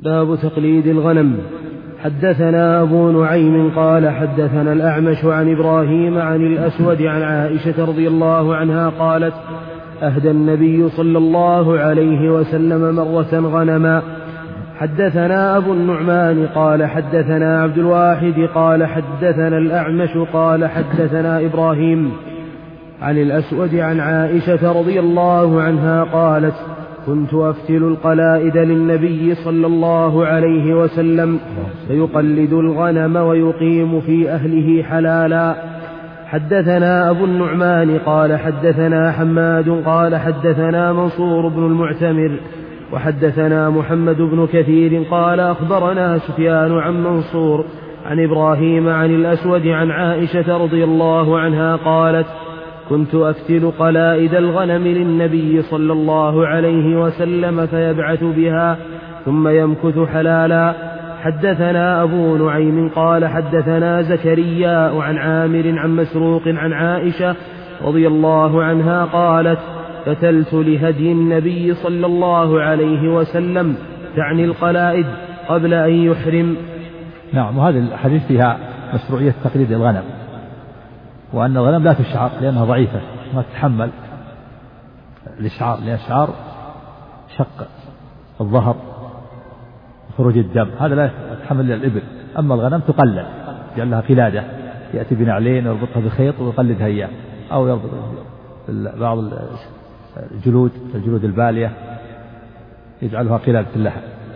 باب تقليد الغنم. حدثنا أبو نعيم قال حدثنا الأعمش عن إبراهيم عن الأسود عن عائشة رضي الله عنها قالت أهدى النبي صلى الله عليه وسلم مرة غنما. حدثنا أبو النعمان قال حدثنا عبد الواحد قال حدثنا الأعمش قال حدثنا إبراهيم عن الأسود عن عائشة رضي الله عنها قالت كنت أفتل القلائد للنبي صلى الله عليه وسلم فيقلد الغنم ويقيم في أهله حلالا. حدثنا أبو النعمان قال حدثنا حماد قال حدثنا منصور بن المعتمر وحدثنا محمد بن كثير قال أخبرنا سفيان عن منصور عن إبراهيم عن الأسود عن عائشة رضي الله عنها قالت كنت أفتل قلائد الغنم للنبي صلى الله عليه وسلم فيبعث بها ثم يمكث حلالا. حدثنا أبو نعيم قال حدثنا زكريا عن عامر عن مسروق عن عائشة رضي الله عنها قالت فتلت لهدي النبي صلى الله عليه وسلم تعني القلائد قبل أن يحرم. نعم. وهذه الحديث فيها مشروعية تقليد الغنم، وأن الغنم لا تشعر لأنها ضعيفة ما تتحمل الإشعار، لأن الإشعار شق الظهر خروج الدم، هذا لا يتحمل الإبل. أما الغنم تقلد، يجعل لها قلادة يأتي بنعلين ويربطها بخيط ويقلدها إياه، أو يربط بعض الجلود البالية يجعلها قلادة اللحم.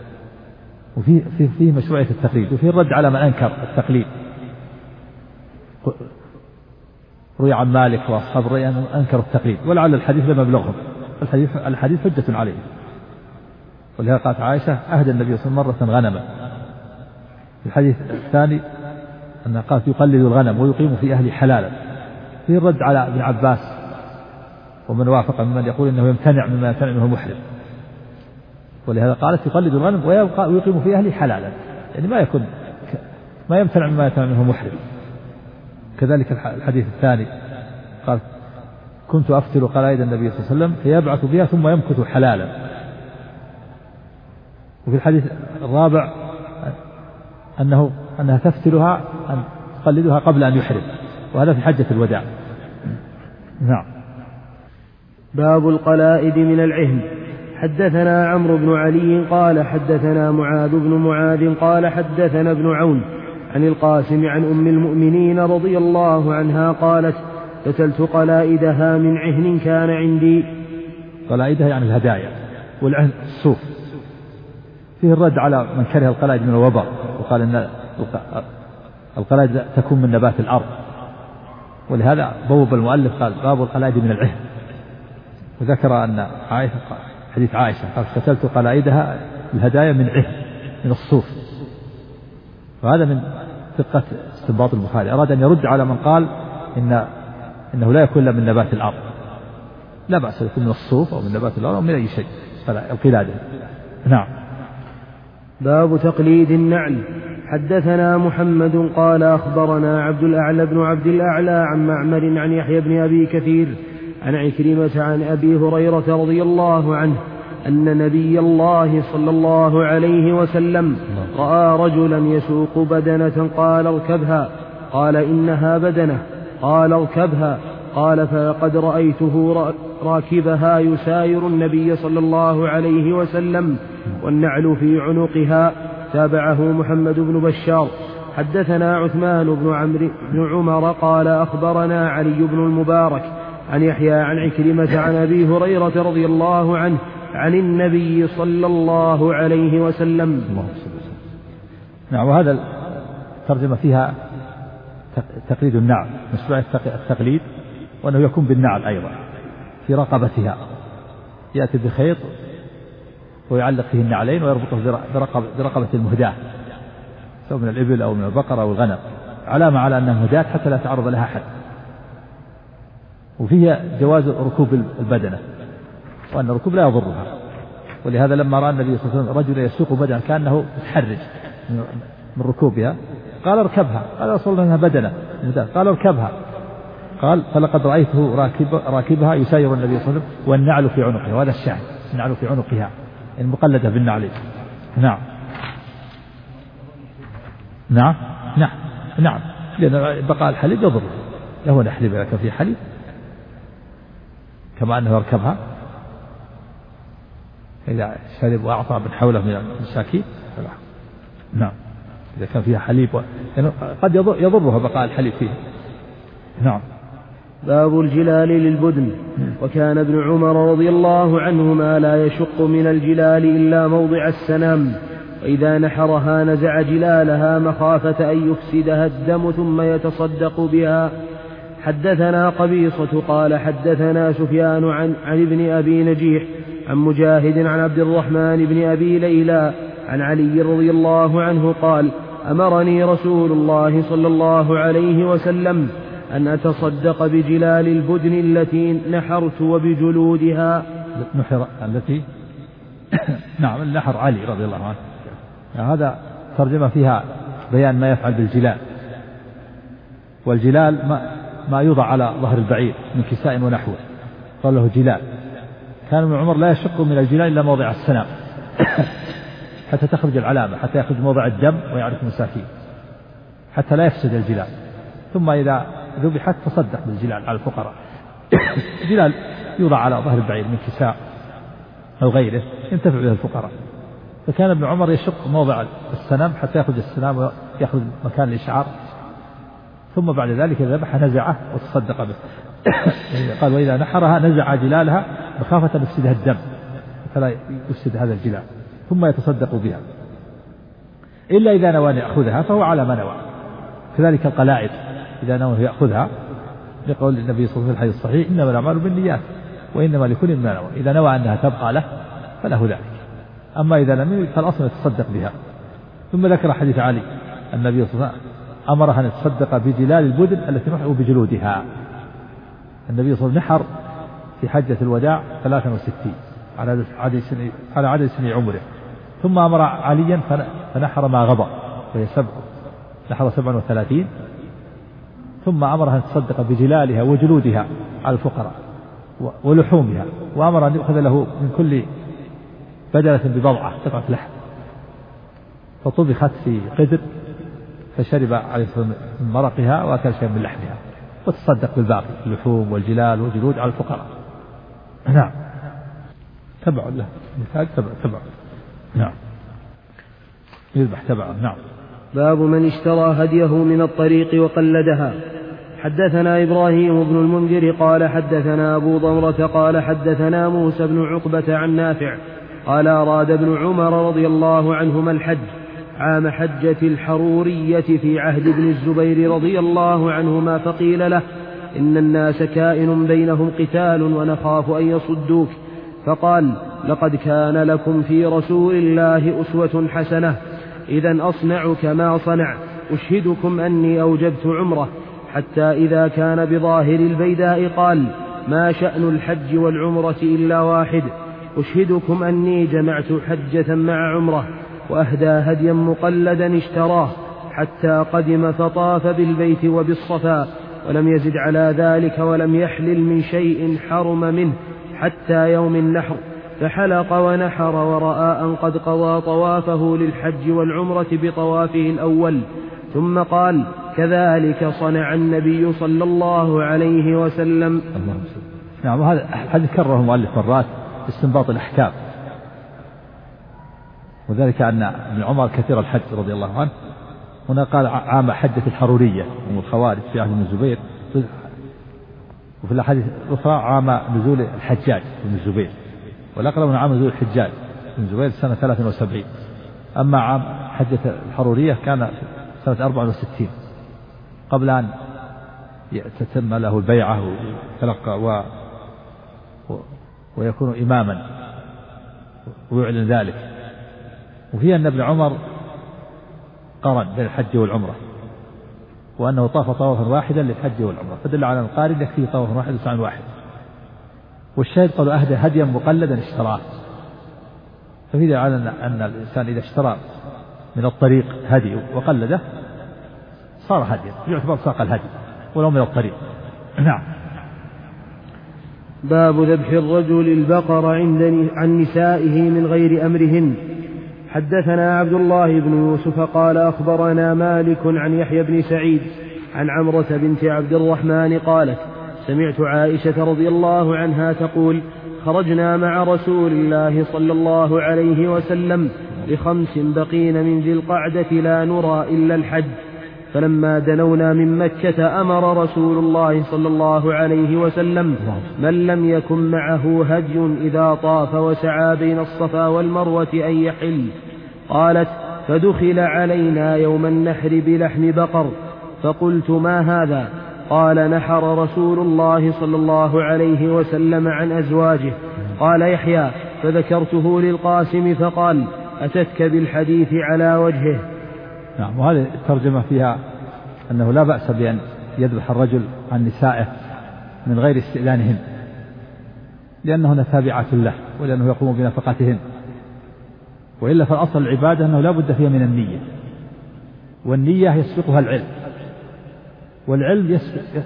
وفيه مشروعية التقليد، وفيه الرد على من أنكر التقليد. روي عن مالك وأصحاب الرأي أنكروا التقليد، ولعل الحديث لم يبلغهم. الحديث حجة عليه. ولهذا قالت عائشة أهدى النبي صلى الله عليه وسلم مرة غنما. في الحديث الثاني أنها قالت يقلد الغنم ويقيم في أهل حلالا. فيه الرد على ابن عباس ومن وافق ممن يقول إنه يمتنع مما يمتنع منه المحرم. ولهذا قالت يقلد الغنم ويقيم في أهل حلالا، يعني ما يمتنع مما يمتنع منه المحرم. كذلك الحديث الثاني قال كنت أفتل قلائد النبي صلى الله عليه وسلم فيبعث بها ثم يمكث حلالا. وفي الحديث الرابع أنها تفتلها أن تقلدها قبل أن يحرم، وهذا في حجة الوداع. نعم. باب القلائد من العهن. حدثنا عمرو بن علي قال حدثنا معاذ بن معاذ قال حدثنا ابن عون عن القاسم عن أم المؤمنين رضي الله عنها قالت فتلت قلائدها من عهن كان عندي. قلائدها يعني الهدايا، والعهن الصوف. فيه الرد على من كره القلائد من الوبر، وقال أن القلائد تكون من نبات الأرض، ولهذا بوب المؤلف قال باب القلائد من العهن. وذكر أن حديث عائشة قال فتلت قلائدها الهدايا من عهن من الصوف. وهذا من دقة استنباط البخاري، أراد أن يرد على من قال إنه لا يكون من نبات الأرض. لا بأس يكون من الصوف أو من نبات الأرض أو من أي شيء، القلادة. نعم. باب تقليد النعل. حدثنا محمد قال أخبرنا عبد الأعلى بن عبد الأعلى عن معمر عن يحيى بن أبي كثير عن عكرمة عن أبي هريرة رضي الله عنه أن نبي الله صلى الله عليه وسلم رأى رجلا يسوق بدنة قال اركبها، قال إنها بدنة، قال اركبها، قال فقد رأيته راكبها يساير النبي صلى الله عليه وسلم والنعل في عنقها. تابعه محمد بن بشار. حدثنا عثمان بن عمر قال أخبرنا علي بن المبارك عن يحيى عن عكرمة عن أبي هريرة رضي الله عنه عن النبي صلى الله عليه وسلم. نعم. وهذا الترجمة فيها تقليد النعل، مشروع التقليد، وأنه يكون بالنعل أيضا في رقبتها، يأتي بخيط ويعلق فيه النعلين ويربطه برقبة المهداة، سواء من الإبل أو من البقرة أو الغنم، علامة على أنها مهداة حتى لا تعرض لها حد. وفيها جواز ركوب البدنة، وأن الركوب لا يضرها. ولهذا لما رأى النبي صلى الله عليه وسلم رجل يسوق بدنة كأنه متحرج من ركوبها قال اركبها، قال رسول الله إنها بدنة، قال اركبها، قال فلقد رأيته راكبها يساير النبي صلى الله عليه وسلم والنعل في عنقها. وهذا الشاهد، النعل في عنقها المقلدة بالنعل. نعم. نعم نعم نعم، لأن بقاء الحليب يضر، له نحلب لك في حليب كما أنه يركبها إذا شرب وأعطى من حوله من المساكين. نعم إذا كان فيها حليب يعني قد يضرها بقاء الحليب فيه. نعم. باب الجلال للبدن. وكان ابن عمر رضي الله عنهما لا يشق من الجلال إلا موضع السنام، وإذا نحرها نزع جلالها مخافة أن يفسدها الدم ثم يتصدق بها. حدثنا قبيصة قال حدثنا سفيان عن ابن أبي نجيح عن مجاهد عن عبد الرحمن بن أبي ليلى عن علي رضي الله عنه قال أمرني رسول الله صلى الله عليه وسلم أن أتصدق بجلال البدن التي نحرت وبجلودها. نحر التي نعم النحر علي رضي الله عنه. يعني هذا ترجمة فيها بيان ما يفعل بالجلال. والجلال ما يوضع على ظهر البعير من كساء ونحوه، قال له جلال. كان ابن عمر لا يشق من الجلال إلا موضع السنام حتى تخرج العلامة، حتى يخرج موضع الدم ويعرف مساكين، حتى لا يفسد الجلال. ثم إذا ذبحت تصدق بالجلال على الفقراء. الجلال يوضع على ظهر البعير من كساء أو غيره ينتفع به الفقراء. فكان ابن عمر يشق موضع السنام حتى يخرج السنام ويأخذ مكان الإشعار، ثم بعد ذلك ذبح نزعه وتصدق به. قال وإذا نحرها نزع جلالها مخافة أن يفسدها الدم فلا يفسد هذا الجلال، ثم يتصدق بها إلا إذا نوى أن يأخذها فهو على ما نوى. كذلك القلائد إذا نوى يأخذها لقول النبي صلى الله عليه وسلم في الحديث الصحيح إنما الأعمال بالنيات وإنما لكل ما نوى. إذا نوى أنها تبقى له فله ذلك، أما إذا لم يرد فالأصل يتصدق بها. ثم ذكر حديث علي النبي صلى الله عليه وسلم أمرها أن يتصدق بجلال البدن التي نحر بجلودها. النبي صلى الله عليه وسلم نحر في حجة الوداع 63 على عدد سنين عمره، ثم أمر عليا فنحر ما غضى وهي نحر 37، ثم أمرها أن تصدق بجلالها وجلودها على الفقراء ولحومها، وأمر أن يؤخذ له من كل بدلة ببضعة قطعة لحم، فطبخت في قدر فشرب عليه الصلاة والسلام من مرقها وأكل شيئا من لحمها، وتصدق بالباقي اللحوم والجلال والجلود على الفقراء. نعم تبع له مثال تبع نعم يذبح تبعا. نعم. باب من اشترى هديه من الطريق وقلدها. حدثنا إبراهيم بن المنذر قال حدثنا أبو ضمرة قال حدثنا موسى بن عقبة عن نافع قال أراد ابن عمر رضي الله عنهما الحج عام حجة الحرورية في عهد ابن الزبير رضي الله عنهما، فقيل له إن الناس كائن بينهم قتال ونخاف أن يصدوك، فقال لقد كان لكم في رسول الله أسوة حسنة، إذن أصنع كما صنع، أشهدكم أني أوجبت عمره. حتى إذا كان بظاهر البيداء قال ما شأن الحج والعمرة إلا واحد، أشهدكم أني جمعت حجة مع عمره، وأهدى هديا مقلدا اشتراه حتى قدم فطاف بالبيت وبالصفا، ولم يزد على ذلك ولم يحلل من شيء حرم منه حتى يوم النحر، فحلق ونحر ورأى أن قد قضى طوافه للحج والعمرة بطوافه الأول، ثم قال كذلك صنع النبي صلى الله عليه وسلم. نعم. وهذا الحديث كرره المؤلف مرات استنباط الأحكام، وذلك أن ابن عمر كثير الحج رضي الله عنه. هنا قال عام حجة الحرورية هم الخوارج في عهد ابن الزبير، وفي الأحاديث الأخرى عام نزول الحجاج بن الزبير، والأقرب من عام نزول الحجاج بن الزبير سنة 73. أما عام حجة الحرورية كان سنة 64 قبل أن تتم له البيعة ويتلقى ويكون إماما ويعلن ذلك. وفي أن ابن عمر قارن بين الحج والعمرة، وأنه طاف طوافا واحدا للحج والعمرة، فدل على القارن يكفيه طواف واحد وسعي واحد. والشاهد قالوا أهدى هديا مقلدا اشتراه، ففي على أن الإنسان إذا اشترى من الطريق هدي وقلده صار هديا، يعتبر ساق الهدي ولو من الطريق. نعم. باب ذبح الرجل البقر عن نسائه من غير أمرهن. حدثنا عبد الله بن يوسف قال أخبرنا مالك عن يحيى بن سعيد عن عمرة بنت عبد الرحمن قالت سمعت عائشة رضي الله عنها تقول خرجنا مع رسول الله صلى الله عليه وسلم ل5 بقين من ذي القعدة لا نرى إلا الحج، فلما دنونا من مكة أمر رسول الله صلى الله عليه وسلم من لم يكن معه هدي إذا طاف وسعى بين الصفا والمروة أن يحل. قالت فدخل علينا يوم النحر بلحم بقر فقلت ما هذا؟ قال نحر رسول الله صلى الله عليه وسلم عن أزواجه. قال يحيى فذكرته للقاسم فقال أتتك بالحديث على وجهه. نعم. وهذه الترجمة فيها أنه لا بأس بأن يذبح الرجل عن نسائه من غير استئذانهن، لأنهن تابعات له ولأنه يقوم بنفقتهن، وإلا فالأصل العبادة أنه لا بد فيها من النية، والنية يسبقها العلم، والعلم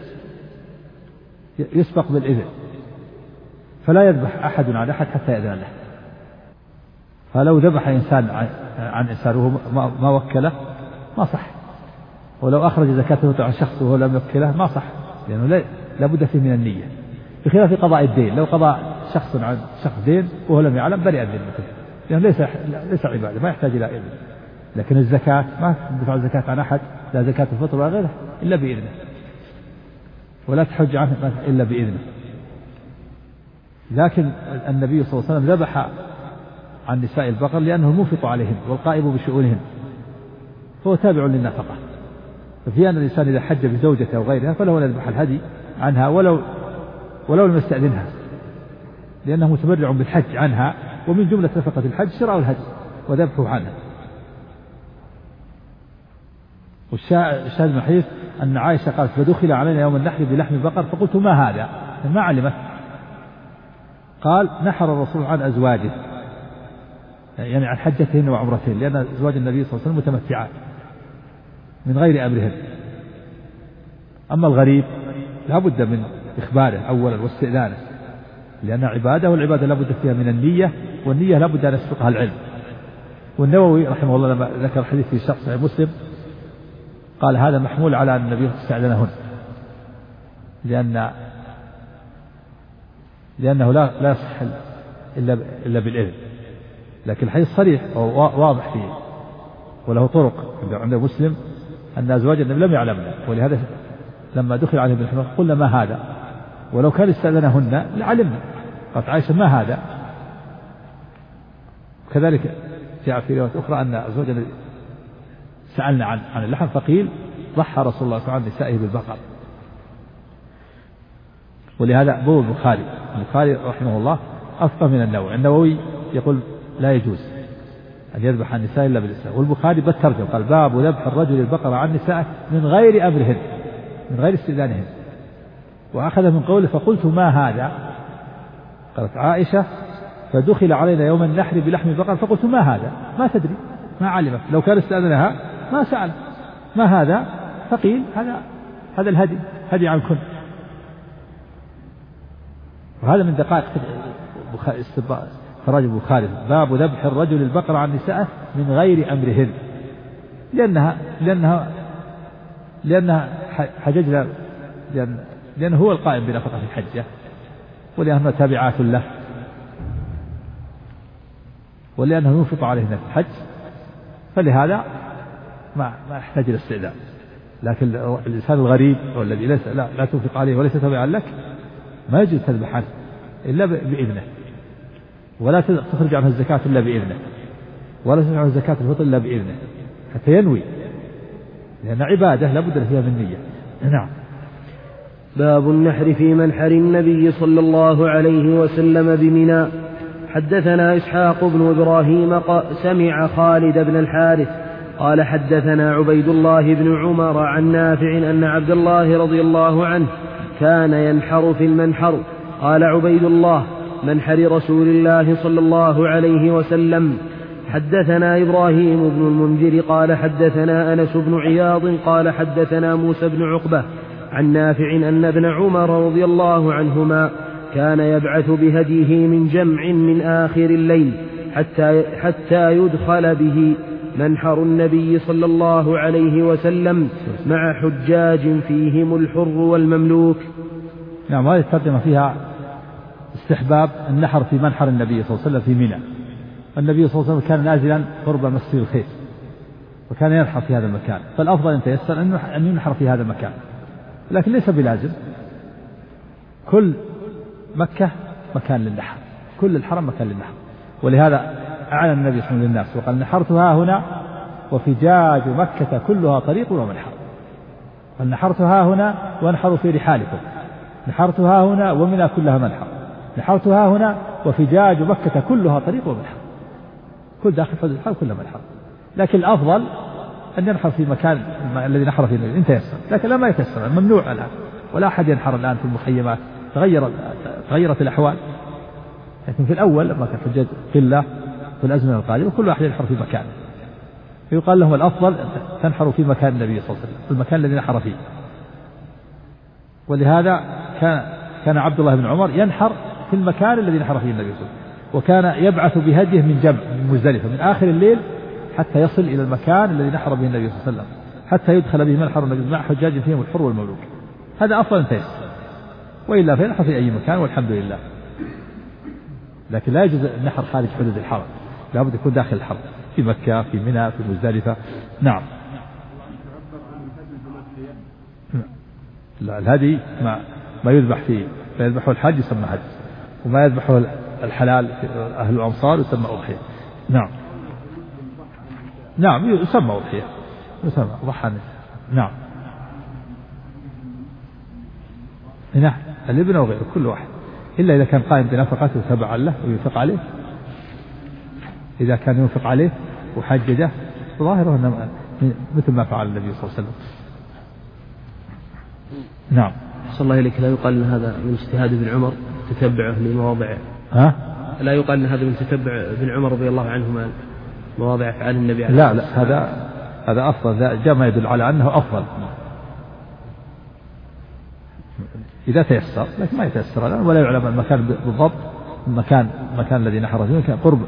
يسبق بالإذن، فلا يذبح أحد عن أحد حتى يأذن له. فلو ذبح إنسان عن إنسان وهو ما وكله ما صح، ولو أخرج زكاته عن شخص وهو لم يوكله ما صح، لأنه لا بد فيه من النية، بخلاف قضاء الدين. لو قضى شخص عن شخص دين وهو لم يعلم برئ ذمته، لأنه ليس عبادة، ما يحتاج إلى إذن. لكن الزكاة ما تدفع الزكاة عن أحد، لا زكاة الفطر ولا غيره إلا بإذنه، ولا تحج عنه إلا بإذنه. لكن النبي صلى الله عليه وسلم ذبح عن نساء البقر لأنه المنفق عليهم والقائم بشؤونهم، فهو تابع للنفقة. ففي أن الإنسان إذا حج بزوجته أو غيرها فله أن يذبح الهدي عنها ولو لم يستأذنها، لأنه متبرع بالحج عنها، ومن جملة نفقة الحج شراء الهدي وذبحه عنها. والشاهد من الحديث أن عائشة قالت فدخل علينا يوم النحر بلحم بقر فقلت ما هذا؟ ما علمت. قال نحر الرسول عن أزواجه، يعني عن حجتهن وعمرتهن، لأن أزواج النبي صلى الله عليه وسلم متمتعات من غير أمرهن. أما الغريب لا بد من إخباره أولا واستئذانه، لأن عبادة، والعبادة لا بد فيها من النية، والنية لا بد أن يسبقها العلم. والنووي رحمه الله لما ذكر الحديث في شخص مسلم قال هذا محمول على أن النبي استأذنهن، لأنه لا يصح إلا بالإذن. لكن الحديث صريح وواضح فيه وله طرق عند مسلم أن أزواج النبي لم يعلمنا، ولهذا لما دخل عليه بالحمام قلنا ما هذا، ولو كان استأذنهن لعلمنا. قالت عائشة ما هذا؟ كذلك جاء في رواية أخرى أن أزواج النبي سألنا عن اللحم فقيل ضحى رسول الله صلى الله عليه وسلم عن نسائه بالبقر. ولهذا بوب البخاري رحمه الله أفقه من النووي يقول لا يجوز أن يذبح عن النساء إلا بالإسلام، والبخاري بالترجمة قال باب ذبح الرجل البقرة عن نسائه من غير أمرهن، من غير استئذانهن. وأخذ من قوله فقلت ما هذا؟ قالت عائشة فدخل علينا يوم النحر بلحم بقر فقلت ما هذا؟ ما تدري، ما علمت، لو كان استأذنها ما سأل ما هذا، فقيل هذا الهدي، هدي عنكن. وهذا من دقائق خراج البخاري باب ذبح الرجل البقرة عن نسائه من غير أمرهن، لأنها حججنا، لأنه هو القائم بنفقة الحجة، ولأنها تابعات له، ولأنه ينفق عليهن الحج، فلهذا ما يحتاج إلى استئذان. لكن الإنسان الغريب والذي لا تنفق عليه وليس تابعا لك ما يجوز تذبح عنه إلا بإذنه، ولا تخرج عنه الزكاة إلا بإذنه، ولا تخرج عنه زكاة الفطر إلا بإذنه حتى ينوي، لأن عبادة لا بد فيها من نية. نعم. باب النحر في منحر النبي صلى الله عليه وسلم بمنى. حدثنا إسحاق بن إبراهيم سمع خالد بن الحارث قال حدثنا عبيد الله بن عمر عن نافع أن عبد الله رضي الله عنه كان ينحر في المنحر. قال عبيد الله منحر رسول الله صلى الله عليه وسلم. حدثنا إبراهيم بن المنذر قال حدثنا أنس بن عياض قال حدثنا موسى بن عقبة عن نافع أن ابن عمر رضي الله عنهما كان يبعث بهديه من جمع من آخر الليل حتى يدخل به منحر النبي صلى الله عليه وسلم مع حجاج فيهم الحر والمملوك. نعم، هذه الترجمة فيها استحباب النحر في منحر النبي صلى الله عليه وسلم في منى. النبي صلى الله عليه وسلم كان نازلا قرب مسجد الخيف وكان ينحر في هذا المكان، فالأفضل أن تيسر أن ينحر في هذا المكان، لكن ليس بلازم. كل مكة مكان للنحر، كل الحرم مكان للنحر، ولهذا أعلن النبي صلى الله عليه وسلم للناس وقال: نحرتها هنا وفجاج مكة كلها طريق ومنحر. قال: نحرتها هنا وانحروا في رحالكم، نحرتها هنا ومنى كلها منحر، نحرتها هنا وفجاج مكة كلها طريق ومنحر، كل داخل حدود الحرم كلها منحر. لكن الأفضل أن ينحر في مكان الذي نحر فيه النبي إن تيسر، لكن لا ما يتيسر، ممنوع الآن، ولا أحد ينحر الآن في المخيمات، تغيرت الأحوال. لكن في الأول لما كان حجاج قلة في الأزمنة القادمة كل واحد ينحر في مكانه، فيقال لهم الأفضل تنحروا في مكان النبي صلى الله عليه وسلم، في المكان الذي نحر فيه. ولهذا كان عبد الله بن عمر ينحر في المكان الذي نحر فيه النبي صلى الله عليه وسلم، وكان يبعث بهديه من جمع من مزدلفة من آخر الليل حتى يصل إلى المكان الذي نحر به النبي صلى الله عليه وسلم، حتى يدخل به منحر النبي مع حجاج فيهم الحر والمملوك. هذا أفضل تيسر، وإلا فينحر في أي مكان والحمد لله. لكن لا يجوز النحر خارج حدود الحرم، لابد يكون داخل الحرم، في مكة، في منى، في مزدلفة. نعم. لا، الهدي ما يذبح فيه، ما يذبحه الحاج يسمى هدي، وما يذبحه الحلال أهل الأمصار يسمى أضحية. نعم. نعم، يسمى أضحية، يسمى ضحى. نعم. نعم، الابن وغيره كل واحد، إلا إذا كان قائم بنفقته تبعا له وينفق عليه. إذا كان ينفق عليه وحججه ظاهره أنه مثل ما فعل النبي صلى الله عليه وسلم. نعم. صلى الله عليك، لا يقال أن هذا من اجتهاد ابن عمر تتبعه لمواضع، لا يقال أن هذا من تتبع ابن عمر رضي الله عنهما مواضع أفعال النبي عليه الصلاة والسلام. لا، هذا أفضل، جاء ما يدل على أنه أفضل إذا تيسر، لكن ما يتيسر الآن ولا يعلم المكان بالضبط. المكان الذي نحر فيه كان قرب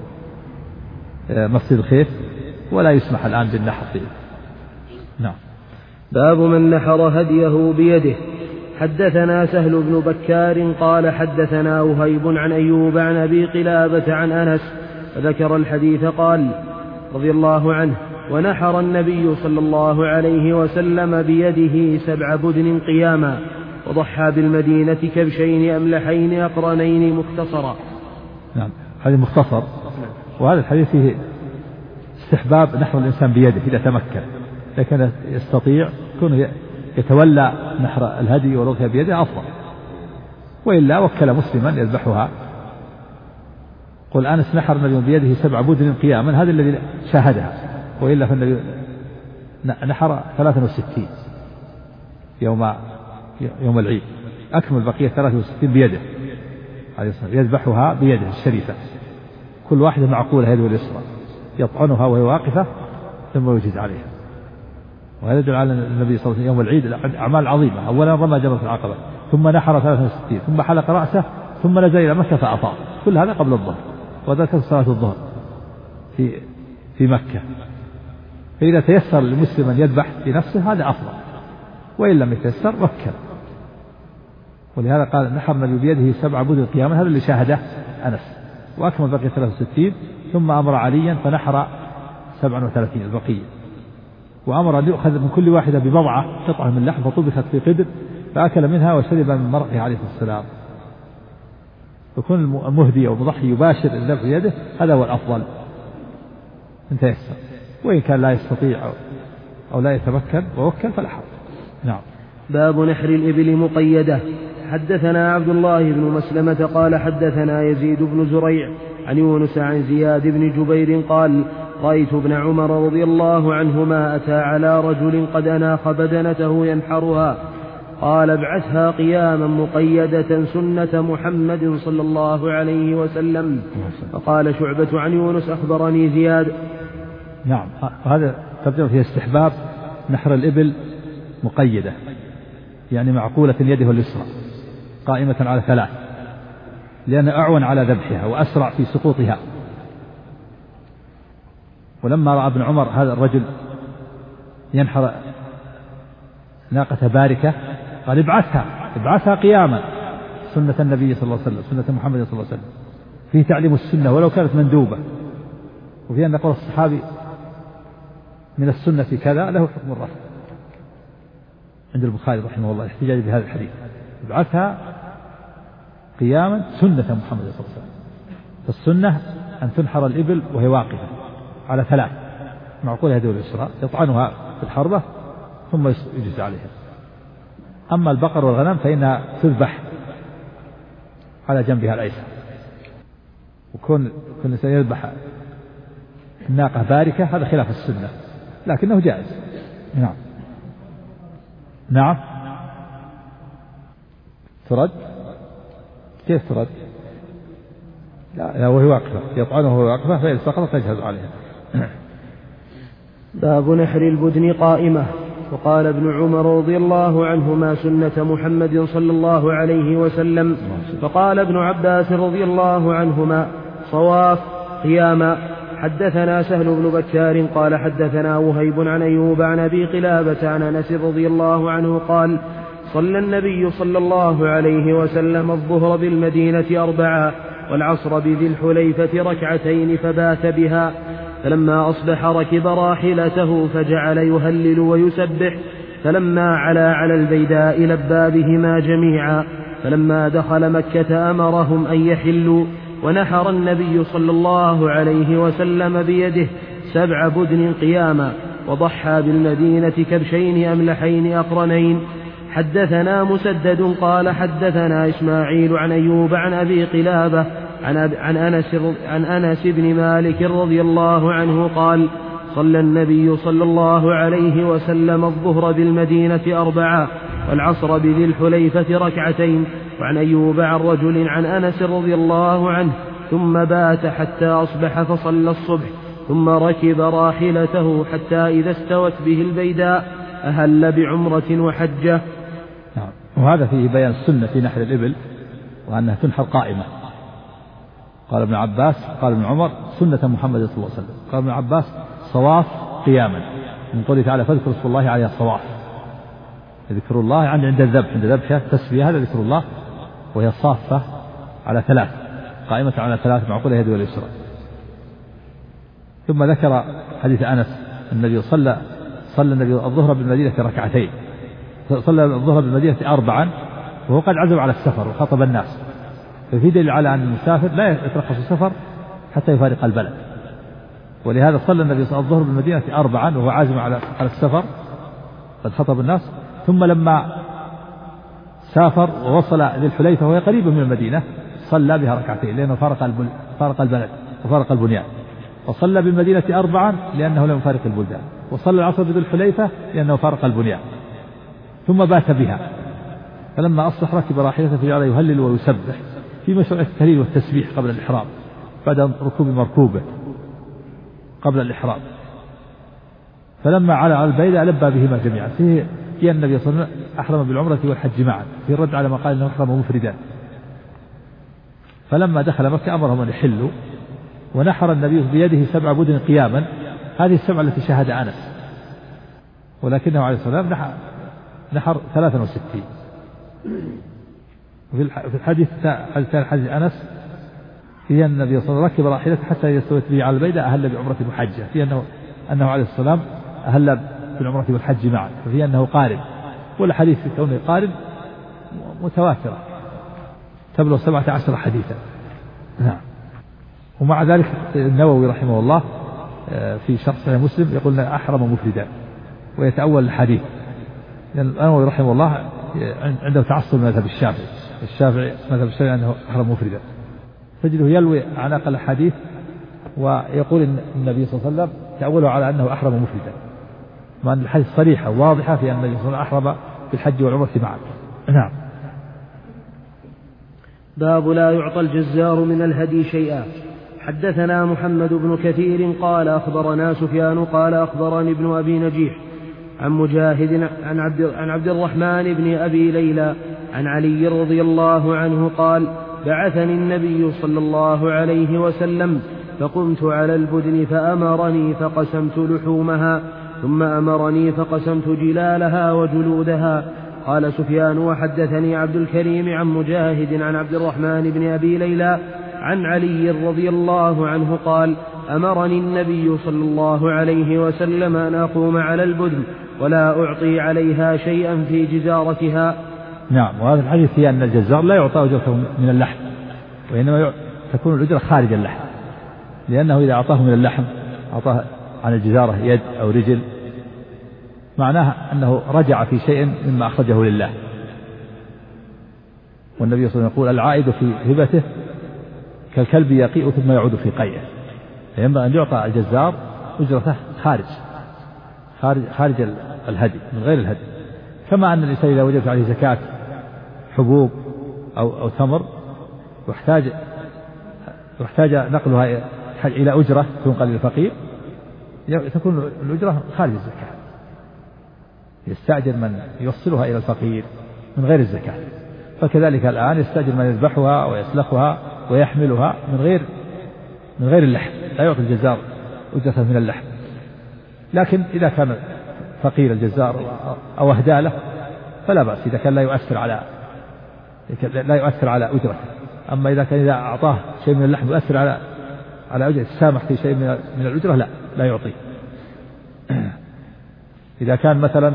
مسجد الخيف، ولا يسمح الآن بالنحر فيه. نعم. باب من نحر هديه بيده. حدثنا سهل بن بكار قال حدثنا وهيب عن أيوب عن أبي قلابة عن أنس فذكر الحديث قال رضي الله عنه: ونحر النبي صلى الله عليه وسلم بيده 7 بدن قياما، وضحى بالمدينة كبشين أملحين أقرنين مختصرا. نعم، هذا مختصر. وهذا الحديث فيه استحباب نحر الإنسان بيده إذا تمكن، لكن يستطيع كونه يتولى نحر الهدي والأضحية بيده أفضل، وإلا وكل مسلما يذبحها. قل أنس نحر النبي بيده 7 بدن قياما، هذا الذي شاهدها، وإلا فالنبي نحر 63 يوم العيد، أكمل بقية 63 بيده، يذبحها بيده الشريفة، كل واحدة معقولة يده اليسرى، يطعنها وهي واقفة ثم يجيز عليها. وهذا يدل على النبي صلى الله عليه وسلم يوم العيد أعمال عظيمة. أولا رمى جمرة العقبة، ثم نحر 63، ثم حلق رأسه، ثم نزل إلى مكة فأفاض، كل هذا قبل الظهر، وذكر صلاة الظهر في مكة. فإذا تيسر للمسلم أن يذبح في نفسه هذا أفضل، وإن لم يتيسر وكل. ولهذا قال نحر النبي بيده 7 بدن قياما، هذا اللي شاهده أنس، وأكمل بقي 63، ثم أمر عليا فنحر 37 البقية، وأمر أن يؤخذ من كل واحدة ببضعة قطعة من لحم فطبخت في قدر فأكل منها وشرب من مرقه عليه السلام. يكون المهدي أو المضحي يباشر الذبح بيده، هذا هو الأفضل إن تيسر، وإن كان لا يستطيع أو لا يتمكن ووكل فلا حرج. نعم. باب نحر الإبل مقيدة. حدثنا عبد الله بن مسلمة قال حدثنا يزيد بن زريع عن يونس عن زياد بن جبير قال رأيت ابن عمر رضي الله عنهما أتى على رجل قد أناخ بدنته ينحرها، قال ابعثها قياما مقيدة سنة محمد صلى الله عليه وسلم. فقال شعبة عن يونس أخبرني زياد. نعم، هذا ترجمة في استحباب نحر الإبل مقيدة، يعني معقولة يده اليسرى قائمة على 3، لأنه أعون على ذبحها وأسرع في سقوطها ولما رأى ابن عمر هذا الرجل ينحر ناقة باركة قال ابعثها قياما، سنة النبي صلى الله عليه وسلم، سنة محمد صلى الله عليه وسلم، فيه تعليم السنة ولو كانت مندوبة، وفيه أن قول الصحابي من السنة كذا له حكم الرفع عند البخاري رحمه الله احتجاج بهذا الحديث، ابعثها قياما سنة محمد صلى الله عليه وسلم. فالسنة أن تنحر الإبل وهي واقفة على 3 معقولة يده اليسرى، يطعنها في الحربة ثم يجلس عليها. أما البقر والغنم فإنها تذبح على جنبها الأيسر، وكون الإنسان يذبح الناقة باركة هذا خلاف السنة لكنه جائز. نعم ترد، كيف ترد؟ لا وهي واقفة، يطعنه وهو واقفة فإن سقطت تجهز عليها. باب نحر البدن قائمة. وقال ابن عمر رضي الله عنهما سنة محمد صلى الله عليه وسلم. فقال ابن عباس رضي الله عنهما صواف قياما. حدثنا سهل بن بكار قال حدثنا وهيب عن أيوب عن أبي قلابة عن أنس رضي الله عنه قال صلى النبي صلى الله عليه وسلم الظهر بالمدينة 4 والعصر بذي الحليفة 2 فبات بها، فلما أصبح ركب راحلته فجعل يهلل ويسبح، فلما علا على البيداء لبى بهما جميعا، فلما دخل مكة أمرهم أن يحلوا، ونحر النبي صلى الله عليه وسلم بيده 7 بدن قياما، وضحى بالمدينة كبشين أملحين أقرنين. حدثنا مسدد قال حدثنا إسماعيل عن أيوب عن أبي قلابة عن أنس بن مالك رضي الله عنه قال صلى النبي صلى الله عليه وسلم الظهر بالمدينة 4 والعصر بذي الحليفة 2. وعن أيوب عن رجل عن أنس رضي الله عنه ثم بات حتى أصبح فصلى الصبح، ثم ركب راحلته حتى إذا استوت به البيداء أهل بعمرة وحجة. وهذا فيه بيان السنة في نحر الإبل وأنها تنحر قائمة. قال ابن عباس قال ابن عمر سنة محمد صلى الله عليه وسلم. قال ابن عباس صواف قياما من قوله تعالى فاذكروا اسم الله عليها الصواف، ذكر الله عند الذبح، عند ذبحها تسبية، هذا ذكر الله، وهي الصافة على 3 قائمة على 3 معقولة يده اليسرى. ثم ذكر حديث أنس النبي صلى النبي الظهر بالمدينة 2 صلى الظهر بالمدينة 4 وهو قد عزم على السفر وخطب الناس، ففي دليل على أن المسافر لا يترخص السفر حتى يفارق البلد، ولهذا صلى النبي صلى الله عليه وسلم الظهر بالمدينة 4 وهو عازم على السفر قد خطب الناس. ثم لما سافر ووصل للحليفة وهي قريبة من المدينة صلى بها 2 لأنه فارق البلد وفارق البنيان، وصلى بالمدينة 4 لأنه لم يفارق البلدان، وصلى العصر بذي الحليفة لأنه فارق البنيان، ثم بات بها. فلما أصبح ركب راحلته فجعل يهلل ويسبح في مشروع التهليل والتسبيح قبل الإحرام بعد ركوب مركوبه قبل الإحرام. فلما علا على البيداء لبى بهما جميعا. فيه النبي صلى الله عليه وسلم أحرم بالعمرة والحج معا، في الرد على ما قال أنه أحرم مفردا. فلما دخل مكة أمرهم أن يحلوا، ونحر النبي بيده 7 بدن قياما، هذه ال7 التي شاهد أنس، ولكنه عليه الصلاة والسلام نحر 63. في الحديث حديث أنس فيه النبي صلى الله عليه وسلم ركب راحلته حتى يستوت به على البيداء أهل بعمرة وحجة، فيه أنه عليه الصلاة والسلام أهل بالعمرة والحج معا، ففيه أنه قارن، والحديث في كونه قارن متواترة تبلغ 17 حديثا. ومع ذلك النووي رحمه الله في شرح صحيح مسلم يقول أحرم مفردا ويتأول الحديث، لأن النووي رحمه الله عنده تعصب مذهب الشافعي مذهب الشافعي أنه أحرم مفردا، تجده يلوي عناق الحديث ويقول إن النبي صلى الله عليه وسلم تأوله على أنه أحرم مفردا، مع أن الحديث صريحة واضحة في أن النبي صلى الله عليه وسلم أحرم بالحج والعمرة معا. نعم. باب لا يعطى الجزار من الهدي شيئا. حدثنا محمد بن كثير قال أخبرنا سفيان قال أخبرني ابن أبي نجيح عن مجاهد عن عبد الرحمن بن أبي ليلى عن علي رضي الله عنه قال بعثني النبي صلى الله عليه وسلم فقمت على البدن فأمرني فقسمت لحومها ثم أمرني فقسمت جلالها وجلودها. قال سفيان وحدثني عبد الكريم عن مجاهد عن عبد الرحمن بن أبي ليلى عن علي رضي الله عنه قال أمرني النبي صلى الله عليه وسلم أن أقوم على البدن ولا أعطي عليها شيئا في جزارتها. نعم. وهذا الحديث فيه أن الجزار لا يعطى أجرته من اللحم، وإنما تكون الأجرة خارج اللحم، لأنه إذا أعطاه من اللحم أعطاه عن الجزارة يد أو رجل، معناه أنه رجع في شيء مما أخرجه لله. والنبي صلى الله عليه وسلم يقول العائد في هبته كالكلب يقيء ثم يعود في قيئه، فينبغي أن يعطى الجزار أجرته خارج الهدي من غير الهدي. كما أن الإنسان إذا وجدت عليه زكاة حبوب أو تمر يحتاج نقلها إلى أجرة تنقل للفقير، تكون الأجرة خارج الزكاة، يستأجر من يوصلها إلى الفقير من غير الزكاة. فكذلك الآن يستأجر من يذبحها ويسلخها ويحملها من غير اللحم، لا يعطي الجزار أجرة من اللحم. لكن إذا كان فقير الجزار أو أهدى له فلا بأس، إذا كان لا يؤثر على أجرته. أما إذا أعطاه شيء من اللحم يؤثر على أجرته، سامح في شيء من الأجرة لا يعطي. إذا كان مثلا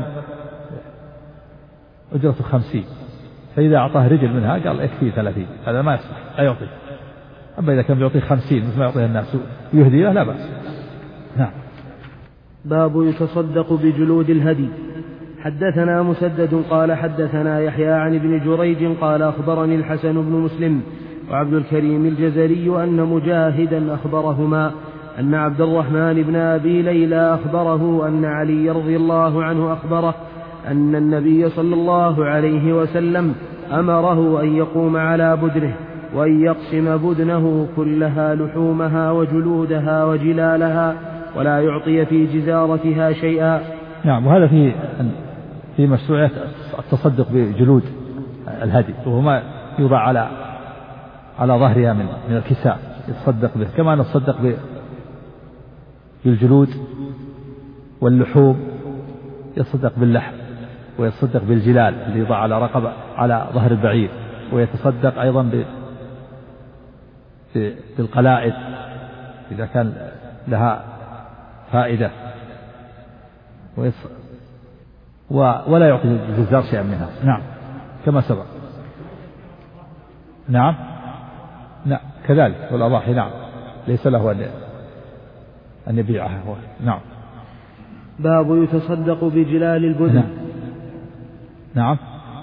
أجرته 50 فإذا أعطاه رجل منها قال يكفي 30، هذا ما يصلح، لا يعطي. أما إذا كان يعطيه 50 مثل ما يعطيه الناس ويهدي له لا بأس. نعم. باب يتصدق بجلود الهدي. حدثنا مسدد قال حدثنا يحيى عن ابن جريج قال أخبرني الحسن بن مسلم وعبد الكريم الجزري أن مجاهدا أخبرهما أن عبد الرحمن بن أبي ليلى أخبره أن علي رضي الله عنه أخبره أن النبي صلى الله عليه وسلم أمره أن يقوم على بدنه وأن يقسم بدنه كلها لحومها وجلودها وجلالها ولا يعطي في جزارتها شيئا. نعم. وهذا في مشروعية التصدق بجلود الهدي، وهو ما يوضع على ظهرها من الكساء يتصدق به، كما نتصدق بالجلود واللحوم، يتصدق باللحم ويتصدق بالجلال اللي يوضع على رقبة على ظهر البعير، ويتصدق أيضا بالقلائد إذا كان لها فائدة، ولا يعطي الجزار شيئا منها. نعم كما سبق. نعم كذلك. والأضاحي نعم ليس له أن يبيعها هو. نعم. باب يتصدق بجلال البدن. نعم.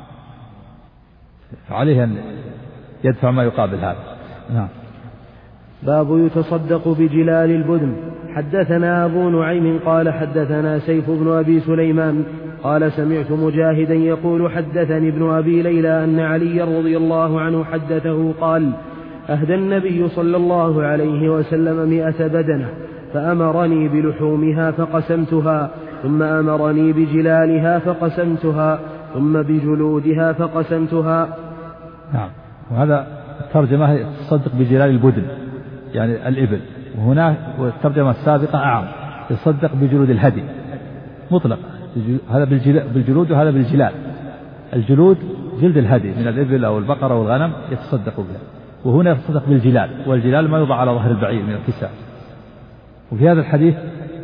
فعليه أن يدفع ما يقابل هذا. نعم. باب يتصدق بجلال البدن. حدثنا أبو نعيم قال حدثنا سيف بن أبي سليمان قال سمعت مجاهدا يقول حدثني ابن أبي ليلى أن علي رضي الله عنه حدثه قال أهدى النبي صلى الله عليه وسلم 100 بدنة فأمرني بلحومها فقسمتها ثم أمرني بجلالها فقسمتها ثم بجلودها فقسمتها. نعم. وهذا الترجمة تصدق بجلال البدن يعني الإبل، وهنا والترجمة السابقة أعم يصدق بجلود الهدي مطلق، هذا بالجلود وهذا بالجلال. الجلود جلد الهدي من الإبل أو البقرة والغنم يتصدق بها، وهنا يتصدق بالجلال، والجلال ما يوضع على ظهر البعير من الكساء. وفي هذا الحديث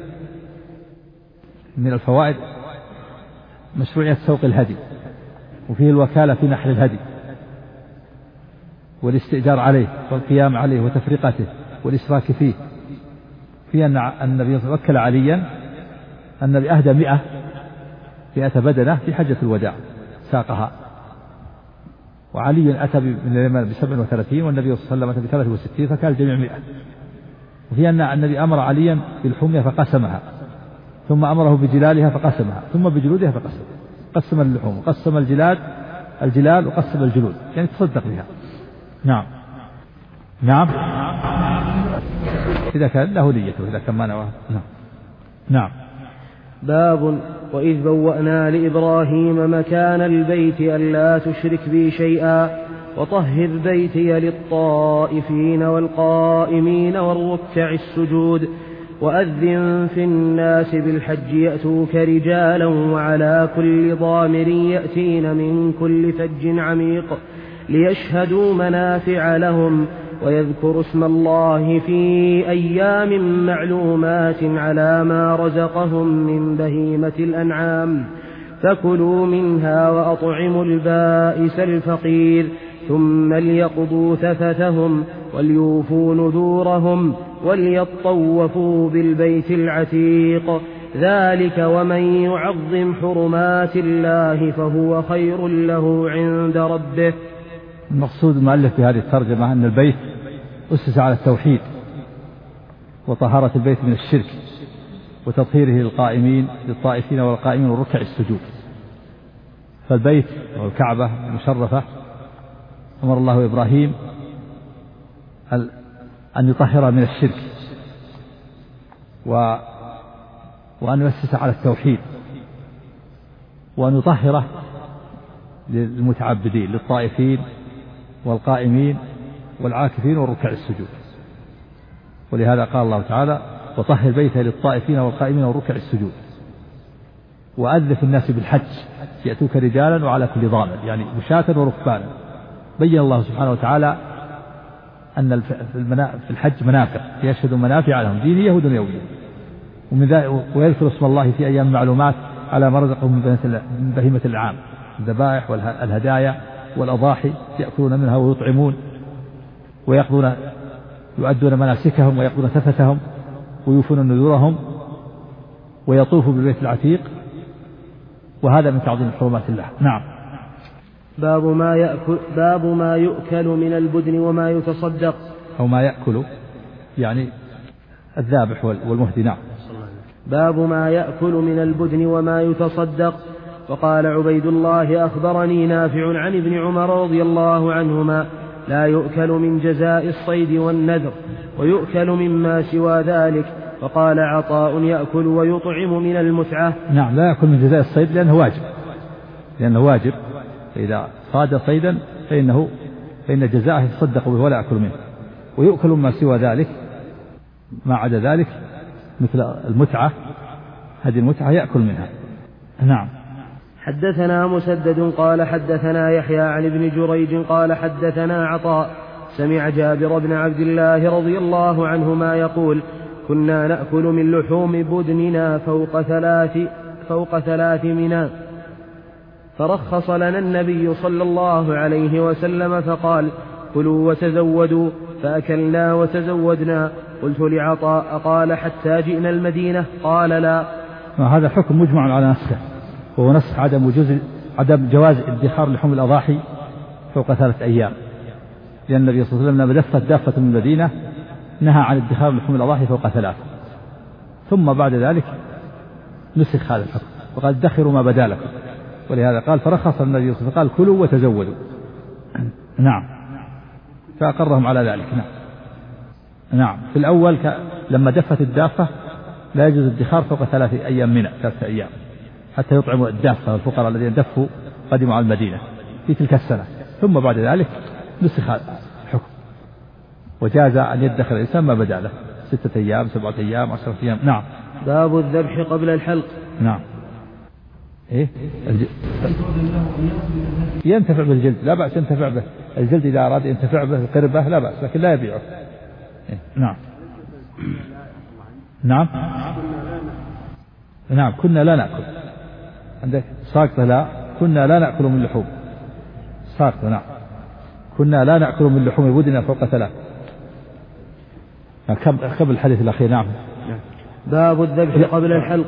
من الفوائد مشروعية سوق الهدي، وفيه الوكالة في نحر الهدي والاستئجار عليه والقيام عليه وتفرقته والإشراك فيه. في أن النبي وكل عليا النبي أهدى 100 بدنة في حجة الوداع ساقها، وعلي أتى من اليمن ب37 والنبي صلى الله عليه وسلم أتى ب63 فكان الجميع 100. وفي أن النبي أمر عليا بالحمية فقسمها، ثم أمره بجلالها فقسمها، ثم بجلودها فقسمها، قسم اللحوم وقسم الجلال وقسم الجلود، يعني تصدق بها. نعم إذا كان له نيته، إذا كان ما نواه. نعم. باب وإذ بوأنا لإبراهيم مكان البيت ألا تشرك بي شيئا وطهر بيتي للطائفين والقائمين والركع السجود وأذن في الناس بالحج يأتوك رجالا وعلى كل ضامر يأتين من كل فج عميق ليشهدوا منافع لهم ويذكروا اسم الله في أيام معلومات على ما رزقهم من بهيمة الأنعام فكلوا منها وأطعموا البائس الفقير ثم ليقضوا تفثهم وليوفوا نذورهم وليطوفوا بالبيت العتيق ذلك ومن يعظم حرمات الله فهو خير له عند ربه. المقصود المؤلف في هذه الترجمة أن البيت أسس على التوحيد وطهارة البيت من الشرك وتطهيره للطائفين والقائمين والركع السجود. فالبيت والكعبة المشرفة أمر الله إبراهيم أن يطهر من الشرك وأن يؤسس على التوحيد وأن يطهره للمتعبدين للطائفين والقائمين والعاكفين والركع السجود. ولهذا قال الله تعالى وطهر بيته للطائفين والقائمين والركع السجود وأذن في الناس بالحج يأتوك رجالا وعلى كل ضامر يعني مشاة وركبانا. بين الله سبحانه وتعالى أن في الحج منافع يشهدوا منافع لهم دينية ودنيوية ويذكر اسم الله في أيام معلومات على ما رزقهم من بهيمة الأنعام الذبائح والهدايا والأضاحي يأكلون منها ويطعمون يؤدون مناسكهم ويقضون تفثهم ويوفون نذورهم ويطوفوا بالبيت العتيق وهذا من تعظيم حرمات الله. نعم. باب ما يؤكل من البدن وما يتصدق أو ما يأكل يعني الذابح والمهدي. نعم. باب ما يأكل من البدن وما يتصدق. وقال عبيد الله أخبرني نافع عن ابن عمر رضي الله عنهما لا يؤكل من جزاء الصيد والنذر ويؤكل مما سوى ذلك. وقال عطاء يأكل ويطعم من المتعة. نعم لا يأكل من جزاء الصيد لأنه واجب إذا صاد صيدا فإن جزاءه يتصدق به ولا يأكل منه. ويؤكل ما سوى ذلك ما عدا ذلك مثل المتعة هذه المتعة يأكل منها. نعم. حدثنا مسدد قال حدثنا يحيى عن ابن جريج قال حدثنا عطاء سمع جابر بن عبد الله رضي الله عنهما يقول كنا نأكل من لحوم بدننا فوق ثلاث منا فرخص لنا النبي صلى الله عليه وسلم فقال كلوا وتزودوا فأكلنا وتزودنا. قلت لعطاء قال حتى جئنا المدينة قال لا. هذا حكم مجمع على نسخه وهو نسخ عدم جواز ادخار لحوم الأضاحي فوق 3 أيام لأن النبي صلى الله عليه وسلم لما دفت دافة من المدينة نهى عن ادخار لحوم الأضاحي فوق 3 ثم بعد ذلك نسخ هذا الحكم وقال ادخروا ما بدا لكم. ولهذا قال فرخص النبي صلى الله عليه وسلم قال كلوا وتزودوا. نعم. فأقرهم على ذلك. نعم. في الأول لما دفت الدافة لا يجوز الادخار فوق 3 أيام منى 3 أيام حتى يطعموا الدافة والفقراء الذين دفوا قدموا على المدينة في تلك السنة. ثم بعد ذلك نسخ هذا الحكم وجاز أن يدخر الإنسان ما بدا له 6 أيام 7 أيام 10 أيام. نعم. باب الذبح قبل الحلق. نعم. ينتفع بالجلد لا بأس ينتفع به الجلد إذا أراد ينتفع به القربة لا بأس لكن لا يبيعه. نعم. نعم. كنا لا نأكل عندك ساقطة لا كنا لا نأكل من لحوم ساقطة. نعم. كنا لا نأكل من لحوم بدنا فوق 3. قبل الحديث الأخير. نعم. باب الذبح قبل الحلق.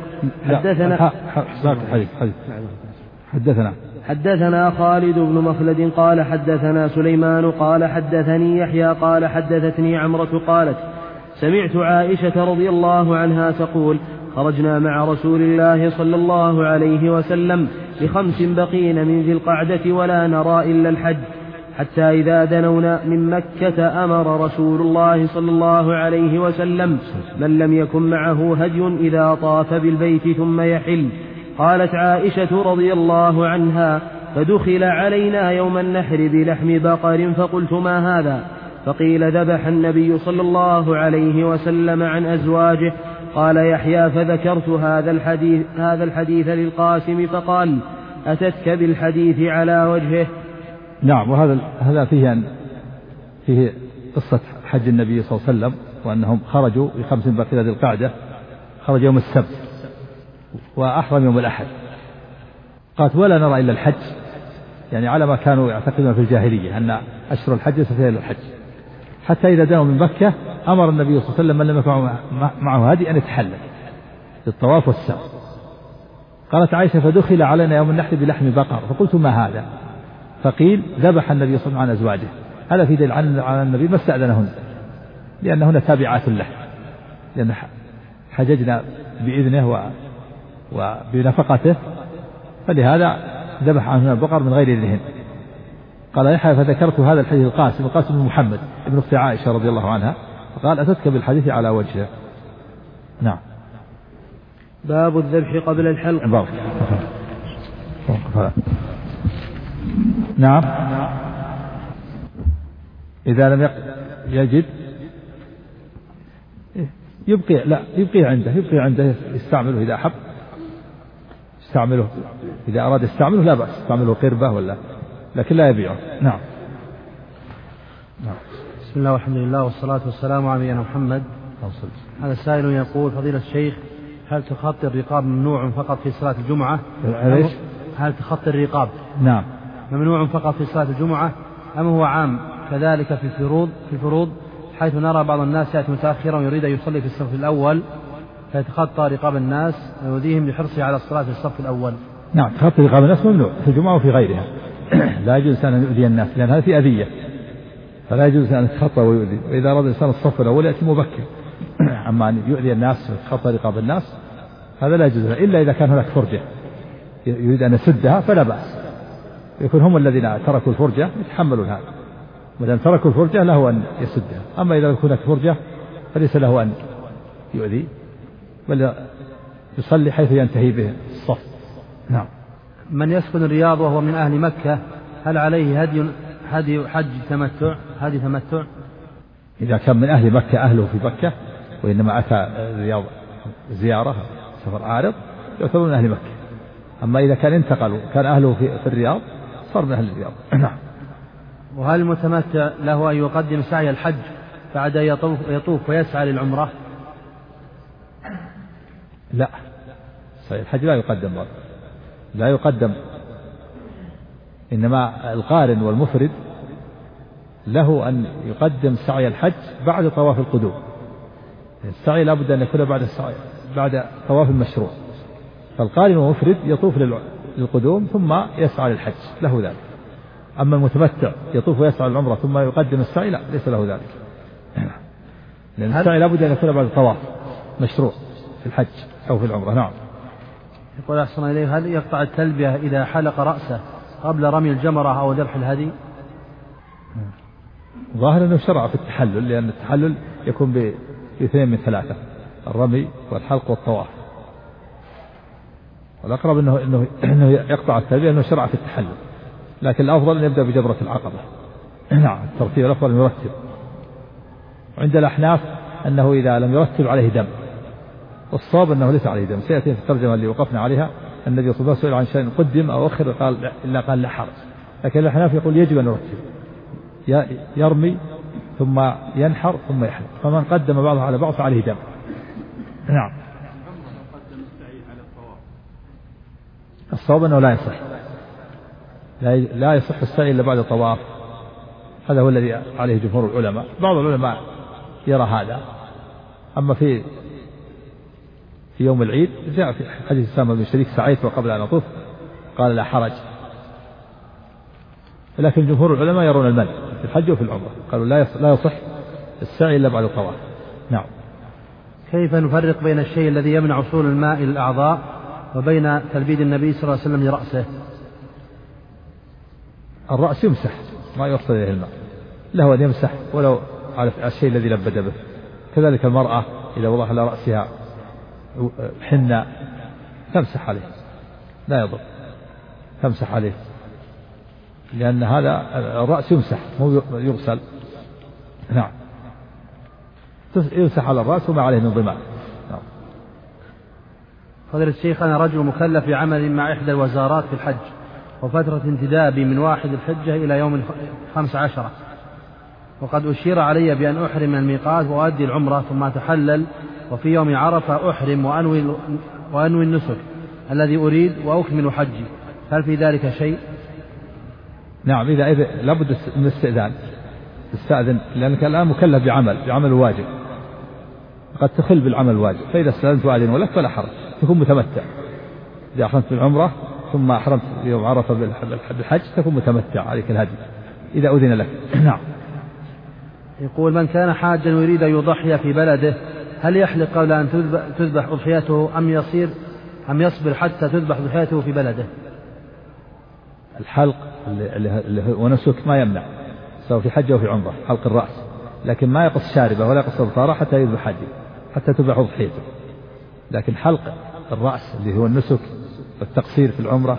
حدثنا خالد بن مخلد قال حدثنا سليمان قال حدثني يحيى قال حدثتني عمرة قالت سمعت عائشة رضي الله عنها تقول خرجنا مع رسول الله صلى الله عليه وسلم ل5 بقين من ذي القعدة ولا نرى إلا الحج حتى إذا دنونا من مكة أمر رسول الله صلى الله عليه وسلم من لم يكن معه هدي إذا طاف بالبيت ثم يحل. قالت عائشة رضي الله عنها فدخل علينا يوم النحر بلحم بقر فقلت ما هذا؟ فقيل ذبح النبي صلى الله عليه وسلم عن أزواجه. قال يحيى فذكرت هذا الحديث للقاسم فقال أتتك بالحديث على وجهه. نعم. وهذا فيه قصة حج النبي صلى الله عليه وسلم وأنهم خرجوا ب5 بقية ذي القعدة، خرج يوم السبت وأحرم يوم الأحد. قالت ولا نرى إلا الحج، يعني على ما كانوا يعتقدون في الجاهلية أن أشهر الحج ستهل الحج، حتى إذا دنوا من مكة أمر النبي صلى الله عليه وسلم من لم يكن معه هدي أن يتحلل بالطواف والسعي. قالت عائشة فدخل علينا يوم النحر بلحم بقر فقلت ما هذا؟ فقيل ذبح النبي صلى الله عليه وسلم عن أزواجه. هذا في دليل على النبي ما استأذنهن لأنهن تابعات له، لأن حججنا بإذنه وبنفقته، فلهذا ذبح عنهن البقر من غير إذنهن. قال يحيى فذكرت هذا الحديث القاسم بن محمد ابن أخت عائشة رضي الله عنها فقال أتتك بالحديث على وجهه. نعم. باب الذبح قبل الحلق. نعم. إذا لم يجد يبقي عنده يستعمله إذا أحب، يستعمله إذا أراد يستعمله لا بأس، يستعمله قربة ولا، لكن لا يبيعه. نعم. بسم الله والحمد لله والصلاة والسلام على نبينا محمد. هذا السائل يقول فضيلة الشيخ هل تخطي الرقاب ممنوع فقط في صلاة الجمعة؟ هل تخطي الرقاب نعم ممنوع فقط في صلاة الجمعة أم هو عام كذلك في الفروض حيث نرى بعض الناس يأتي متأخرا ويريد أن يصلي في الصف الأول فيتخطى رقاب الناس ويؤذيهم لحرصه على الصلاة في الصف الأول؟ نعم. تخطي رقاب الناس ممنوع في الجمعة وفي غيرها. لا يجوز أن يؤذي الناس لأن هذا في أذية، فلا يجوز أن يتخطى ويؤذي. وإذا أراد الإنسان الصف الأول يأتي مبكر، أما أن يؤذي الناس ويتخطى رقاب الناس هذا لا يجوز إلا إذا كان هناك فرجة يريد أن يسدها فلا بأس، يكون هم الذين تركوا الفرجة يتحملون هذا، ولأن تركوا الفرجة له أن يسدها. أما إذا كانت فرجة فليس له أن يؤذي بل يصلي حيث ينتهي به الصف. نعم. من يسكن الرياض وهو من أهل مكة هل عليه هدي حج تمتع؟ إذا كان من أهل مكة أهله في مكة وإنما أتى الرياض زيارة سفر عارض يعتبر من أهل مكة. أما إذا كان انتقل كان أهله في الرياض صار من أهل الرياض. نعم. وهل المتمتع له أن يقدم سعي الحج بعد يطوف ويسعى للعمرة؟ لا، سعي الحج لا يقدم إنما القارن والمفرد له أن يقدم سعي الحج بعد طواف القدوم. السعي لا بد أن يكون بعد طواف المشروع، فالقارن والمفرد يطوف للقدوم ثم يسعى للحج له ذلك. أما المتمتع يطوف ويسعى للعمرة ثم يقدم السعي لا، ليس له ذلك، لأن السعي لا بد أن يكون بعد طواف مشروع في الحج أو في العمرة. نعم. يقول أحسن إليه هل يقطع التلبية إذا حلق رأسه قبل رمي الجمرة أو ذبح الهدي؟ ظاهر أنه شرع في التحلل، لأن التحلل يكون باثنين من ثلاثة: الرمي والحلق والطواف، والأقرب أنه يقطع التلبية أنه شرع في التحلل، لكن الأفضل أن يبدأ بجمرة العقبة. نعم. الترتيب الأفضل أن يرتب. عند الأحناف أنه إذا لم يرتب عليه دم، والصواب أنه ليس عليه دم. سيأتي في الترجمة اللي وقفنا عليها النبي صلى الله عليه وسلم عن شيء قدم أو أخر قال لا حرج، لكن الأحناف يقول يجب أن يرتب، يرمي ثم ينحر ثم يحلق، فمن قدم بعضه على بعض فعليه دم. نعم. الصواب أنه لا يصح، لا يصح السعي إلا بعد الطواف. هذا هو الذي عليه جمهور العلماء. بعض العلماء يرى هذا. أما في يوم العيد جاء في حديث سامة بن شريك سعيت وقبل أن أطوف قال لا حرج، لكن جمهور العلماء يرون المنع في الحج وفي العمرة، قالوا لا يصح السعي إلا بعد الطواف. نعم. كيف نفرق بين الشيء الذي يمنع وصول الماء إلى الأعضاء وبين تلبيد النبي صلى الله عليه وسلم لرأسه؟ الرأس يمسح ما يوصل إليه الماء، له أن يمسح ولو على الشيء الذي لبد به. كذلك المرأة إذا وضع على رأسها حنة تمسح عليه، لا يضر، تمسح عليه لأن هذا الرأس يمسح مو يغسل. نعم يمسح على الرأس وما عليه من ضمار. نعم. فضيلة الشيخ أنا رجل مكلف بعمل مع إحدى الوزارات في الحج وفترة انتدابي من 1 الحجة إلى يوم 15 وقد أشير علي بأن أحرم الميقات وأؤدي العمرة ثم أتحلل وفي يوم عرفة أحرم وأنوي النسك الذي أريد وأكمل حجي هل في ذلك شيء؟ نعم إذا لابد من الاستئذان تستأذن لأنك الآن مكلف بعمل واجب قد تخل بالعمل الواجب فإذا استأذنت وأذن ولك فلا حرج تكون متمتع. إذا أحرمت بالعمرة ثم أحرمت يوم عرفة بالحج تكون متمتع عليك الهدي إذا أذن لك. نعم. يقول من كان حاجا ويريد أن يضحي في بلده هل يحلق قبل أن تذبح أضحيته أم يصبر حتى تذبح أضحيته في بلده؟ الحلق اللي هو نسك ما يمنع سواء في حج أو في عمرة حلق الرأس لكن ما يقص شاربه ولا يقص البطارة حتى يذبح حجه حتى تذبح أضحيته. لكن حلق الرأس اللي هو النسك والتقصير في العمرة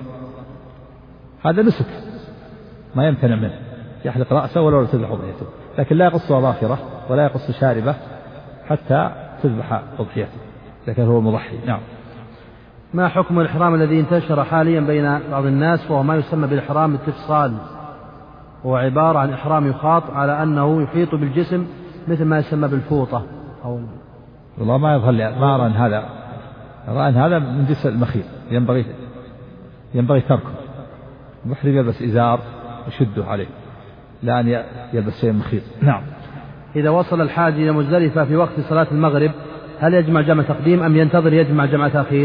هذا نسك ما يمتنع منه يحلق رأسه ولا تذبح أضحيته لكن لا يقص أظافره ولا يقص شاربه حتى تذبح أضحيته لكن هو مضحي. نعم. ما حكم الإحرام الذي انتشر حاليا بين بعض الناس وهو ما يسمى بالإحرام الاستفصال هو عبارة عن إحرام يخاط على أنه يحيط بالجسم مثل ما يسمى بالفوطة والله ما يظهر لي ما أرى أن هذا من جنس المخيط ينبغي تركه. المحرم يلبس إزار يشده عليه لا أن يلبس شيء مخيط. نعم. إذا وصل الحاج إلى مزدلفة في وقت صلاة المغرب هل يجمع جمع تقديم أم ينتظر يجمع جمع تأخير؟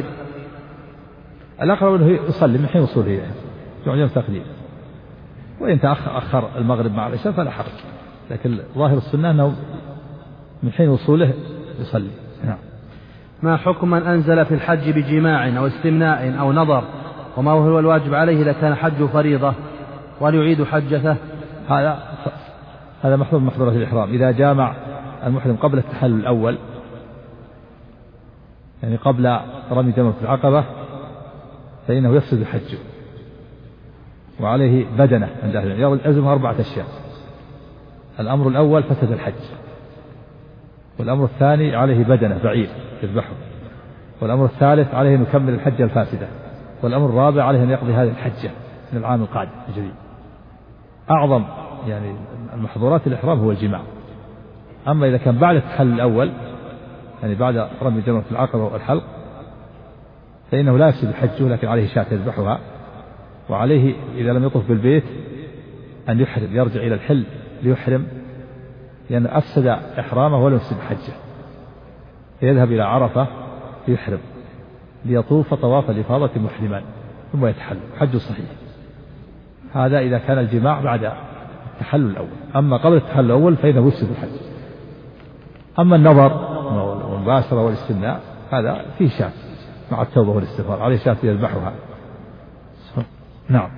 الأقرب أنه يصلي من حين وصوله يعني جمع جمع تقديم وإن تأخر المغرب مع العشاء فلا حرج لكن ظاهر السنة أنه من حين وصوله يصلي. نعم. ما حكم من أنزل في الحج بجماع أو استمناء أو نظر وما هو الواجب عليه إذا كان حج فريضة وهل يعيد حجته؟ هذا محظور من محظورات الإحرام. إذا جامع المحرم قبل التحلل الأول يعني قبل رمي جمرة العقبة فإنه يفسد حجه وعليه بدنة عند أهل العلم يلزمها 4 أشياء. الأمر الأول فسد الحج والأمر الثاني عليه بدنة بعير يذبحه والأمر الثالث عليه أن يكمل الحجة الفاسدة والأمر الرابع عليه أن يقضي هذه الحجة من العام القادم الجديد. أعظم يعني المحظورات الإحرام هو الجماع. أما إذا كان بعد التحلل الأول يعني بعد رمي جمرة العقبة والحلق فإنه لا يفسد حجه لكن عليه شاة يذبحها وعليه إذا لم يطف بالبيت أن يحرم يرجع إلى الحل ليحرم لأن أفسد إحرامه ولم يفسد حجه يذهب إلى عرفة يحرم ليطوف طواف الإفاضة محرما ثم يتحلل حجه صحيح. هذا إذا كان الجماع بعد التحلل الأول. أما قبل التحلل الأول فإنه يفسد الحج. أما النظر والمباشرة والاستمناء هذا فيه شاة مع التوبة والاستغفار عليه شاة يذبحها. نعم.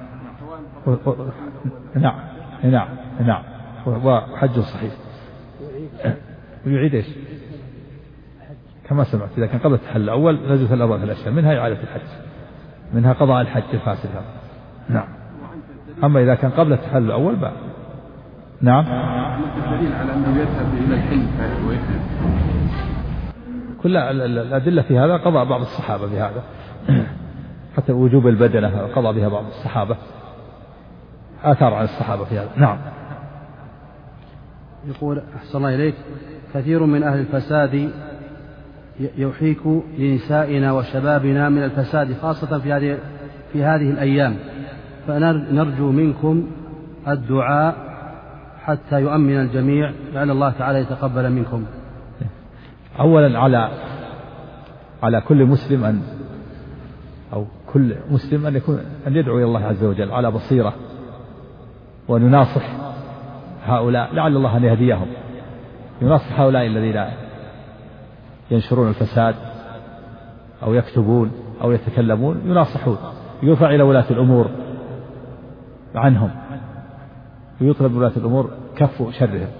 نعم وحجه صحيح. ويعيد ايش؟ كما سمعت إذا كان قبل التحلل الأول نزلت الأربعة الأشياء منها إعادة الحج منها قضاء الحج الفاسد. نعم. أما إذا كان قبل التحلل الأول بقى. نعم. الدليل على أنه يذهب إلى الحل ويحرم. كل الأدلة في هذا قضاء بعض الصحابة بهذا حتى وجوب البدنة قضى بها بعض الصحابة آثار عن الصحابة في هذا. نعم. يقول أحسن الله إليك كثير من أهل الفساد يوحيك لنسائنا وشبابنا من الفساد خاصة في هذه الأيام فنرجو منكم الدعاء حتى يؤمن الجميع لعل الله تعالى يتقبل منكم. أولا على كل مسلم كل مسلم أن يدعو إلى الله عز وجل على بصيرة وأن يناصح هؤلاء لعل الله أن يهديهم يناصح هؤلاء الذين ينشرون الفساد أو يكتبون أو يتكلمون يناصحون يرفع إلى ولاة الأمور عنهم ويطلب ولاة الأمور كف شرهم.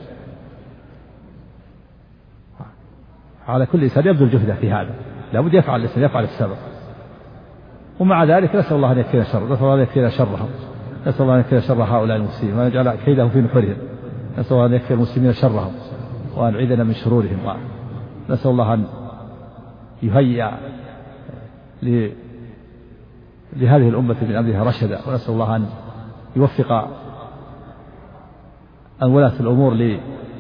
على كل إنسان يبذل جهده في هذا لابد يفعل السبب ومع ذلك نسأل الله أن يكفينا شر نسأل الله أن يكفينا شرهم نسأل الله أن يكفي شر هؤلاء المسلمين وأن يجعل كيدهم في نحورهم. نسأل الله أن يكفي المسلمين شرهم وأن يعيذنا من شرورهم. نسأل الله أن يهيئ لهذه الأمة من أمرها رشدا، ونسأل الله أن يوفق ولاة الأمور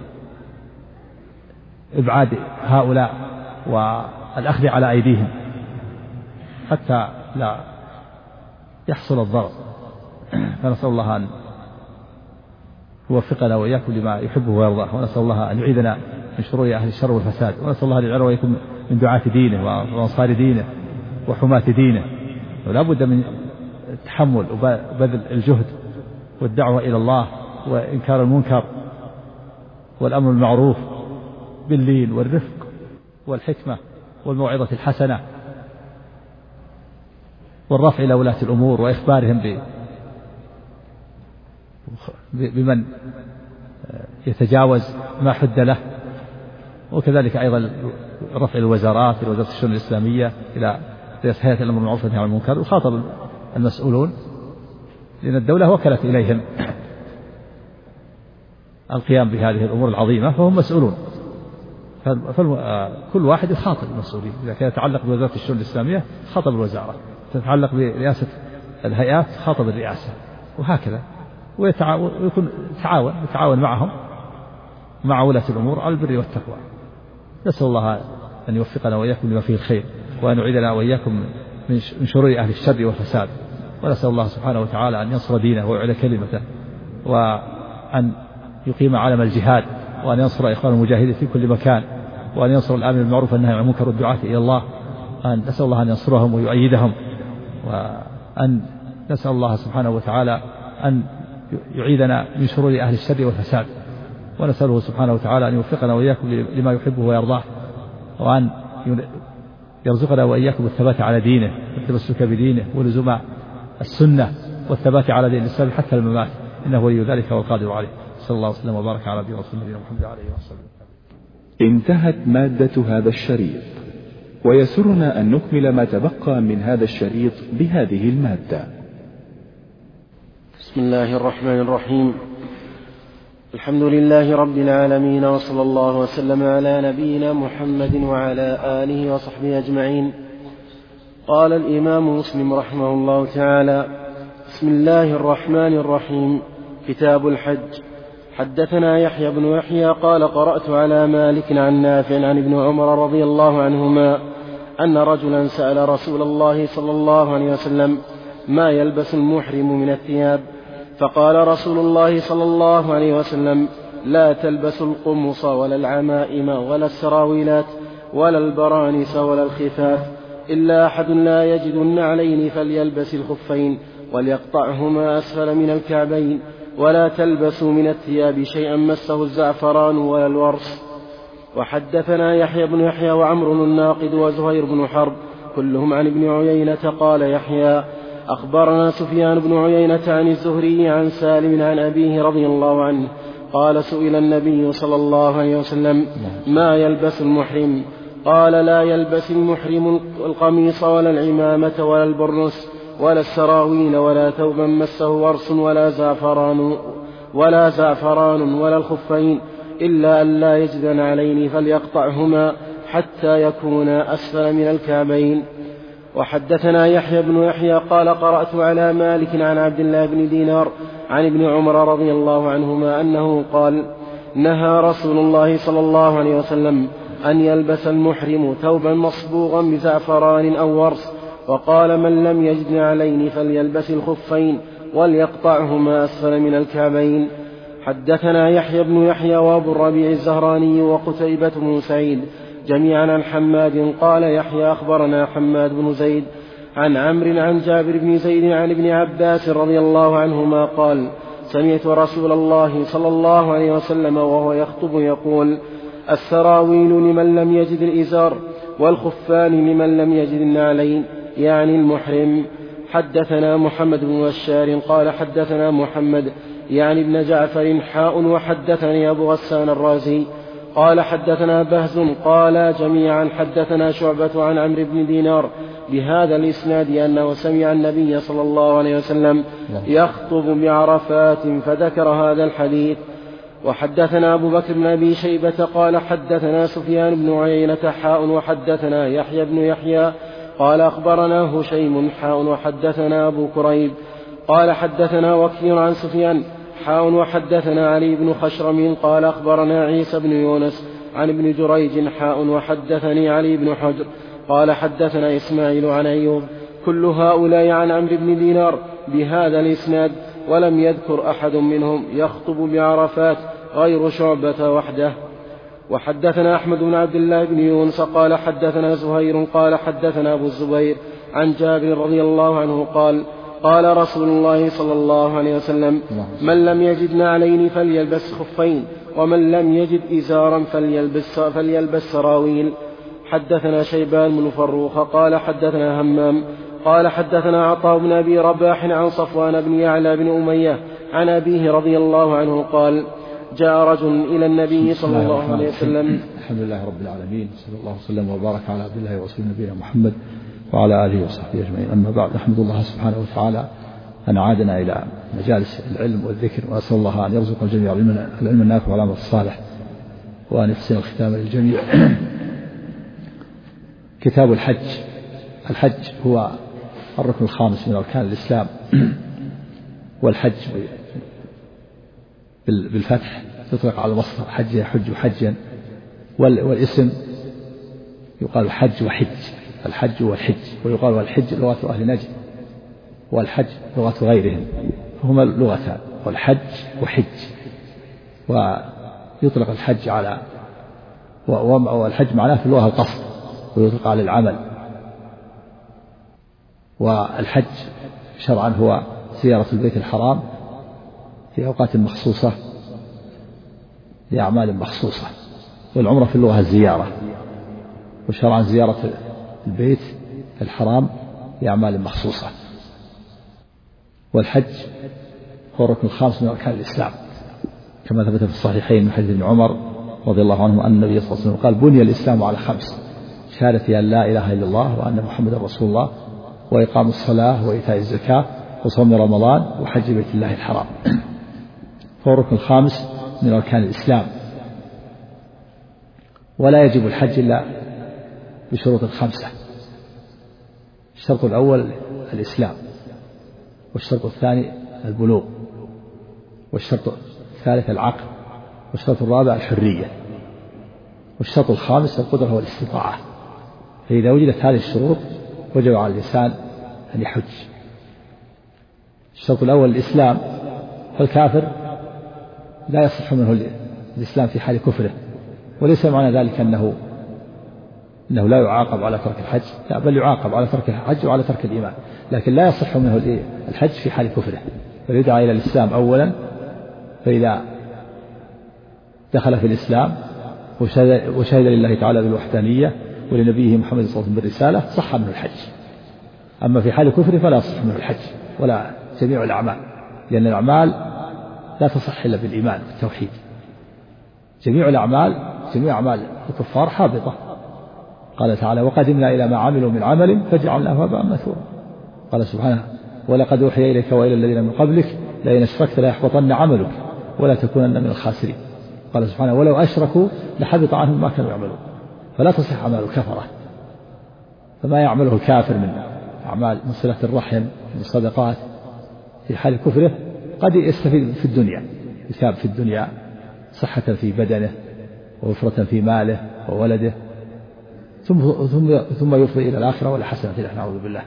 لإبعاد هؤلاء والأخذ على أيديهم حتى لا يحصل الضرر. فنسأل الله أن يوفقنا وإياكم لما يحبه ويرضاه، ونسأل الله أن يعيذنا من شرور أهل الشر والفساد، ونسأل الله أن يجعلنا وإياكم من دعاة دينه وأنصار دينه وحماة دينه. ولا بد من التحمل وبذل الجهد والدعوة إلى الله وإنكار المنكر والأمر بالمعروف باللين والرفق والحكمة والموعظة الحسنة والرفع إلى ولاة الأمور وإخبارهم بمن يتجاوز ما حد له، وكذلك أيضا رفع الوزارات إلى وزارة الشؤون الإسلامية إلى رئاسة هيئة الأمر بالمعروف والنهي عن المنكر، وخاطب المسؤولون لأن الدولة وكلت إليهم القيام بهذه الأمور العظيمة فهم مسؤولون. كل واحد يخاطب المسؤولين. إذا كان يتعلق بوزارة الشؤون الإسلامية خاطب الوزارة، تتعلق برئاسة الهيئات خاطب الرئاسة، وهكذا. ويكون يتعاون معهم مع ولاة الأمور على البر والتقوى. نسأل الله أن يوفقنا وإياكم لما فيه الخير، وأن يعيذنا وإياكم من شرور أهل الشر والفساد. ونسأل الله سبحانه وتعالى أن ينصر دينه ويعلى كلمته، وأن يقيم علم الجهاد، وأن ينصر إخوان المجاهدين في كل مكان، وأن ينصر الآمر بالمعروف والنهي عن المنكر والدعاة إلى الله. نسأل الله أن ينصرهم ويؤيدهم، وأن نسأل الله سبحانه وتعالى أن يعيذنا من شرور أهل الشر والفساد. ونسأله سبحانه وتعالى أن يوفقنا وإياكم لما يحبه ويرضاه، وأن يرزقنا وإياكم الثبات على دينه والتمسك بدينه ولزوم السنة والثبات على دين الإسلام حتى الممات، إنه ولي ذلك والقادر عليه. صلى الله وسلم وبارك على نبينا محمد عليه وسلم. انتهت مادة هذا الشريط، ويسرنا أن نكمل ما تبقى من هذا الشريط بهذه المادة. بسم الله الرحمن الرحيم. الحمد لله رب العالمين، وصلى الله وسلم على نبينا محمد وعلى آله وصحبه أجمعين. قال الإمام مسلم رحمه الله تعالى: بسم الله الرحمن الرحيم. كتاب الحج. حدثنا يحيى بن يحيى قال: قرأت على مالك عن نافع عن ابن عمر رضي الله عنهما أن رجلا سأل رسول الله صلى الله عليه وسلم: ما يلبس المحرم من الثياب؟ فقال رسول الله صلى الله عليه وسلم: لا تلبسوا القمص ولا العمائم ولا السراويلات ولا البرانس ولا الخفاف، إلا أحد لا يجد النعلين فليلبس الخفين وليقطعهما أسفل من الكعبين، ولا تلبسوا من الثياب شيئا مسه الزعفران ولا الورس. وحدثنا يحيى بن يحيى وعمر الناقد وزهير بن حرب كلهم عن ابن عيينة. قال يحيى: أخبرنا سفيان بن عيينة عن الزهري عن سالم عن أبيه رضي الله عنه قال: سئل النبي صلى الله عليه وسلم: ما يلبس المحرم؟ قال: لا يلبس المحرم القميص ولا العمامة ولا البرنس ولا السراويل ولا ثوبا مسه ورس ولا زعفران ولا الخفين، إلا أن لا يجد نعلين فليقطعهما حتى يكونا أسفل من الكعبين. وحدثنا يحيى بن يحيى قال: قرأت على مالك عن عبد الله بن دينار عن ابن عمر رضي الله عنهما أنه قال: نهى رسول الله صلى الله عليه وسلم أن يلبس المحرم ثوبا مصبوغا بزعفران أو ورس، وقال: من لم يجد نعلين فليلبس الخفين وليقطعهما أسفل من الكعبين. حدثنا يحيى بن يحيى وابو الربيع الزهراني وقتيبة بن سعيد جميعا عن حماد قال يحيى: أخبرنا حماد بن زيد عن عمرو عن جابر بن زيد عن ابن عباس رضي الله عنهما قال: سمعت رسول الله صلى الله عليه وسلم وهو يخطب يقول: السراويل لمن لم يجد الإزار، والخفان لمن لم يجد النعلين، يعني المحرم. حدثنا محمد بن بشار قال: حدثنا محمد يعني ابن جعفر حاء، وحدثني أبو غسان الرازي قال: حدثنا بهز قال جميعا: حدثنا شعبة عن عمرو بن دينار بهذا الإسناد أنه سمع النبي صلى الله عليه وسلم يخطب بعرفات فذكر هذا الحديث. وحدثنا أبو بكر بن أبي شيبة قال حدثنا سفيان بن عيينة وحدثنا يحيى بن يحيى قال أخبرنا هشيم وحدثنا أبو كريب قال حدثنا وكيع عن سفيان وحدثنا علي بن خشرم قال أخبرنا عيسى بن يونس عن ابن جريج وحدثني علي بن حجر قال حدثنا إسماعيل عن أيوب كل هؤلاء عن عمرو بن دينار بهذا الإسناد ولم يذكر أحد منهم يخطب بعرفات غير شعبة وحده. وحدثنا أحمد بن عبد الله بن يونس قال حدثنا زهير قال حدثنا أبو الزبير عن جابر رضي الله عنه قال قال رسول الله صلى الله عليه وسلم من لم يجد نعلين فليلبس خفين ومن لم يجد إزارا فليلبس سراويل. حدثنا شيبان بن فروخ قال حدثنا همام قال حدثنا عطاء بن أبي رباح عن صفوان بن يعلى بن أمية عن أبيه رضي الله عنه قال جاء رجل إلى النبي صلى الله عليه وسلم. الحمد لله رب العالمين صلى الله وسلم وبارك على عبد الله ورسوله نبينا محمد وعلى آله وصحبه أجمعين. أما بعد، أحمد الله سبحانه وتعالى أن عادنا إلى مجالس العلم والذكر، وأسأل الله أن يرزق الجميع العلم النافع والعمل الصالح وأن يحسن الختام للجميع. كتاب الحج. الحج هو الركن الخامس من أركان الإسلام، والحج بالفتح يطلق على المصدر حج يحج حجا، والاسم يقال حج وحج، الحج والحج، ويقال والحج لغة أهل نجد والحج لغة غيرهم، فهما لغتان، والحج وحج. ويطلق الحج على والحج معناه في اللغة القصد، ويطلق على العمل. والحج شرعا هو زيارة البيت الحرام في أوقات مخصوصة لأعمال مخصوصة، والعمرة في اللغة الزيارة، وشرعا زيارة البيت الحرام لأعمال مخصوصة. والحج هو الركن الخامس من أركان الإسلام، كما ثبت في الصحيحين من حديث ابن عمر رضي الله عنه أن النبي صلى الله عليه وسلم قال بني الإسلام على 5: شهادة أن لا إله إلا الله وأن محمد رسول الله، وإقام الصلاة، وإيتاء الزكاة، وصوم رمضان، وحج بيت الله الحرام. فهو الركن الخامس من أركان الإسلام، ولا يجب الحج إلا بشروط 5. الشرط الأول الإسلام، والشرط الثاني البلوغ، والشرط الثالث العقل، والشرط الرابع الحرية، والشرط الخامس القدرة والاستطاعة. فإذا وجدت هذه الشروط وجب على الإنسان أن يحج. الشرط الأول الإسلام، فالكافر لا يصح منه الإسلام في حال كفره، وليس معنى ذلك أنه لا يعاقب على ترك الحج، لا، بل يعاقب على ترك الحج وعلى ترك الإيمان، لكن لا يصح منه الحج في حال كفره، بل يدعى إلى الإسلام أولا، فإذا دخل في الإسلام وشهد لله تعالى بالوحدانية ولنبيه محمد صلى الله عليه وسلم بالرسالة صح منه الحج. أما في حال كفره فلا يصح منه الحج ولا جميع الأعمال، لأن الأعمال لا تصح إلا بالإيمان والتوحيد. جميع أعمال الكفار حابطة. قال تعالى وقدمنا إلى ما عملوا من عمل فجعلناه هباء منثورا. قال سبحانه ولقد أوحي إليك وإلى الذين من قبلك لئن أشركت ليحبطن عملك ولا تكونن من الخاسرين. قال سبحانه ولو أشركوا لحبط عنهم ما كانوا يعملون. فلا تصح أعمال الكفرة، فما يعمله الكافر من أعمال من صلة الرحم من الصدقات في حال كفره قد يستفيد في الدنيا، يثاب في الدنيا صحة في بدنه ووفرة في ماله وولده، ثم يفضي إلى الآخرة ولا حسنة إليه، نعوذ بالله.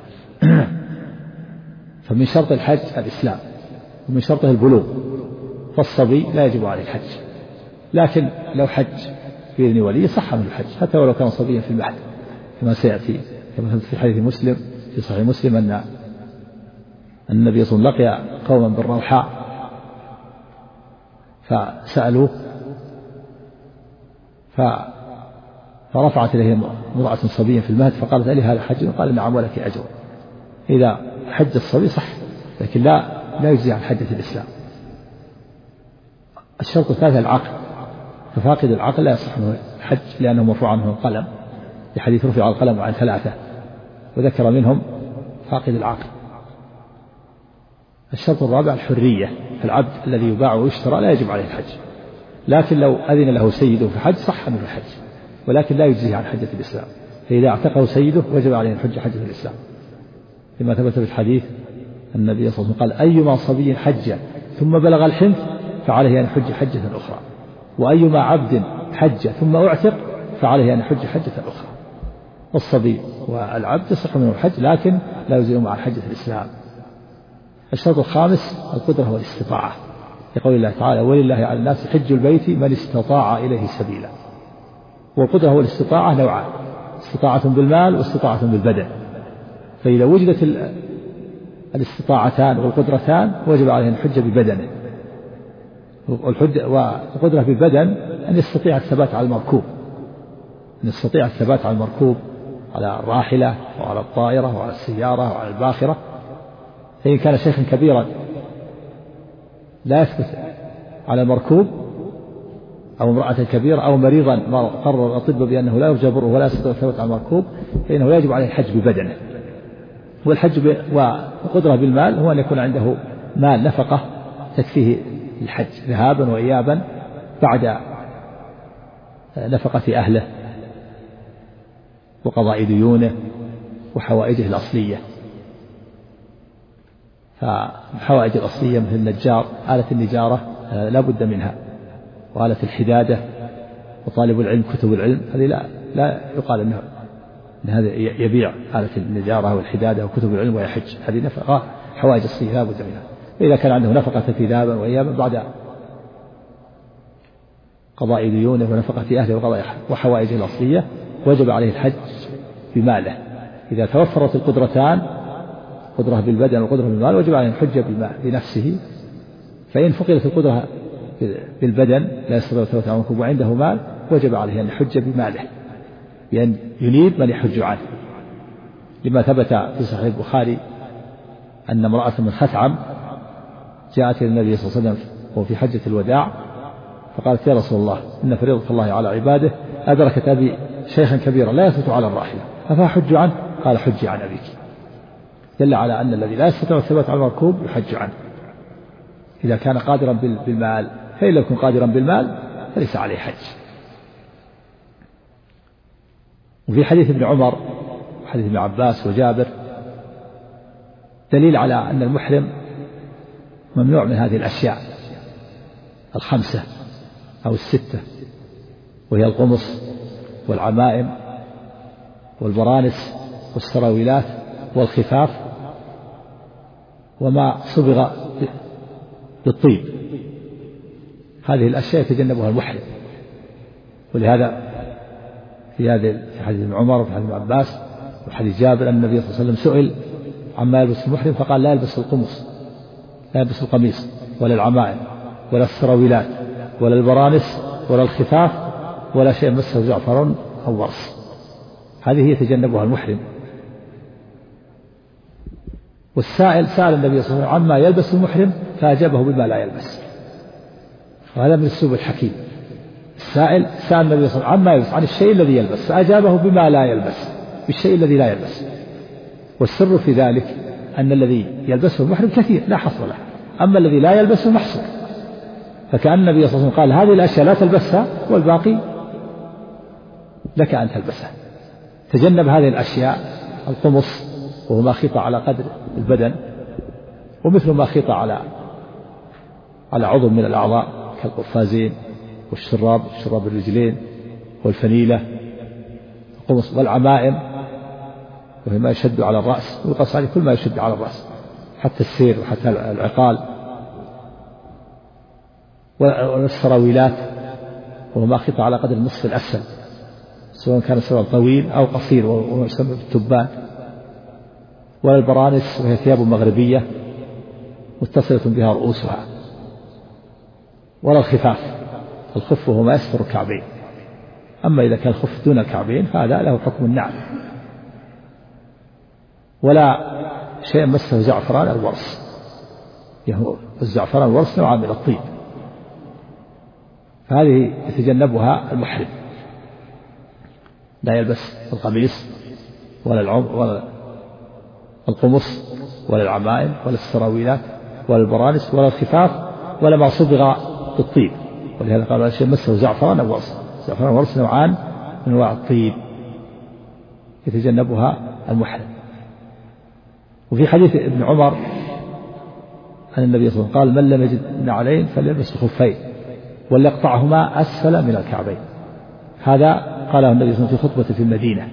فمن شرط الحج الإسلام، ومن شرطه البلوغ، فالصبي لا يجب عليه الحج، لكن لو حج بإذن ولي صح من الحج حتى ولو كان صبيا في المهد، كما سيأتي كما في حديث مسلم في صحيح مسلم أن النبي صلى الله عليه وسلم لقي قوما بالروحاء فسألوه فرفعت إليهم امرأة صبيا في المهد فقالت ألي هذا حج؟ قال نعم ولك أجر. إذا حج الصبي صح، لكن لا يجزي عن حجة الإسلام. الشرط الثالث العقل، ففاقد العقل لا يصح منه الحج لأنه مرفوع عنه القلم، في حديث رفع القلم عن 3 وذكر منهم فاقد العقل. الشرط الرابع الحرية، العبد الذي يباع ويشترى لا يجب عليه الحج، لكن لو أذن له سيده في الحج صح منه الحج، ولكن لا يجزيه عن حجة الإسلام، فإذا اعتقه سيده وجب عليه الحج حجة الإسلام، لما ثبت في الحديث النبي صلى الله عليه وسلم قال أيما صبي حج ثم بلغ الحنث فعليه أن يحج حجة أخرى، وأيما عبد حج ثم أعتق فعليه أن يحج حجة أخرى. الصبي والعبد يصح منه الحج لكن لا يجزئهم عن حجة الإسلام. الشرط الخامس القدرة والاستطاعة، لقول الله تعالى ولله على الناس حج البيت من استطاع إليه سبيلا. والقدرة والاستطاعة نوعان، استطاعة بالمال واستطاعة بالبدن، فإذا وجدت الاستطاعتان والقدرتان وجب عليه أن يحج ببدنه. والقدرة بالبدن أن يستطيع الثبات على المركوب، أن يستطيع الثبات على المركوب، على الراحلة وعلى الطائرة وعلى السيارة وعلى الباخرة. فإن كان شيخا كبيرا لا يثبت على المركوب، أو امرأة كبيرة، أو مريضا قرر الأطباء بأنه لا يرجى بره ولا يستطيع الثبات على المركوب، فإنه لا يجب عليه الحج ببدنه. والحج وقدرة بالمال هو أن يكون عنده مال نفقة تكفيه الحج ذهابا وإيابا بعد نفقة أهله وقضاء ديونه وحوائجه الأصلية. فالحوائج الأصلية مثل النجار، آلة النجارة لا بد منها، وآلة الحدادة، وطالب العلم كتب العلم، هذه لا يقال أن هذا يبيع آلة النجارة والحدادة وكتب العلم ويحج، هذه نفقة حوائج أصلية لا بد منها. إذا كان عنده نفقة ذهابا وإيابا بعد قضاء ديونه ونفقة أهله وقضاء وحوائجه الأصلية وجب عليه الحج بماله. إذا توفرت القدرتان، قدرة بالبدن وقدرة بالمال، وجب عليه الحج بنفسه. فإن فقدت القدرة بالبدن لا يستطيع الثبات على المركوب وعنده مال وجب عليه أن يحج بماله، بأن ينيب من يحج عنه، لما ثبت في صحيح البخاري أن امرأة من خثعم جاءت إلى النبي صلى الله عليه وسلم وهو في حجة الوداع فقالت يا رسول الله إن فريضة الله على عباده أدركت أبي شيخا كبيرا لا يثبت على الراحلة أفأحج عنه؟ قال حجي عن أبيك، دل على أن الذي لا يستطيع الثبات على المركوب يحج عنه إذا كان قادرا بالمال، فإن لم يكن قادرا بالمال فليس عليه حج. وفي حديث ابن عمر وحديث ابن عباس وجابر دليل على أن المحرم ممنوع من هذه الأشياء الخمسة أو الستة، وهي القمص والعمائم والبرانس والسراويلات والخفاف وما صبغ بالطيب، هذه الأشياء يتجنبها المحرم. ولهذا في حديث ابن عمر وفي حديث ابن عباس وحديث جابر أن النبي صلى الله عليه وسلم سئل عما يلبس المحرم فقال لا يلبس القمص، لا يلبس القميص ولا العمائم ولا السراويلات ولا البرانس ولا الخفاف ولا شيء مسه زعفر أو ورس، هذه يتجنبها المحرم. والسائل سأل النبي صلى الله عليه وسلم عما يلبس المحرم فأجابه بما لا يلبس، وهذا من الأسلوب الحكيم. السائل سأل النبي صلى الله عليه وسلم عما يلبس عن الشيء الذي يلبس فأجابه بما لا يلبس بالشيء الذي لا يلبس. والسر في ذلك أن الذي يلبسه المحرم كثير لا حصر له، أما الذي لا يلبسه محصور، فكأن النبي صلى الله عليه وسلم قال هذه الأشياء لا تلبسها والباقي لك أن تلبسها. تجنب هذه الأشياء القمص وهو ما خيط على قدر البدن، ومثل ما خيط على عضو من الأعضاء كالقفازين والشراب الرجلين والفنيلة القمص والعمائم وهي ما يشد على الرأس، ويقص عليه كل ما يشد على الرأس حتى السير وحتى العقال، والسراويلات وهو ما خيط على قدر النصف الأسفل سواء كان سراويل طويل أو قصير وهو يسمى بالتبان، ولا البرانس وهي ثياب مغربية متصلة بها رؤوسها، ولا الخفاف، الخف وهو ما يستر الكعبين، أما إذا كان الخف دون الكعبين فهذا له حكم النعل، ولا شيء مسه زعفران أو ورس، الزعفران والورس نوع من الطيب، فهذه يتجنبها المحرم، لا يلبس القميص ولا القمص ولا العمائم ولا السراويلات ولا البرانس ولا الخفاف ولا ما صبغ بالطيب. ولهذا قالوا الشيء مسه زعفران أو ورس. زعفران ورس نوعان من أنواع الطيب يتجنبها المحرم. وفي حديث ابن عمر أن النبي صلى الله عليه وسلم قال: من لم يجد نعلين فليلبس الخفين وليقطعهما أسفل من الكعبين. هذا قاله النبي صلى الله عليه وسلم في خطبة في المدينة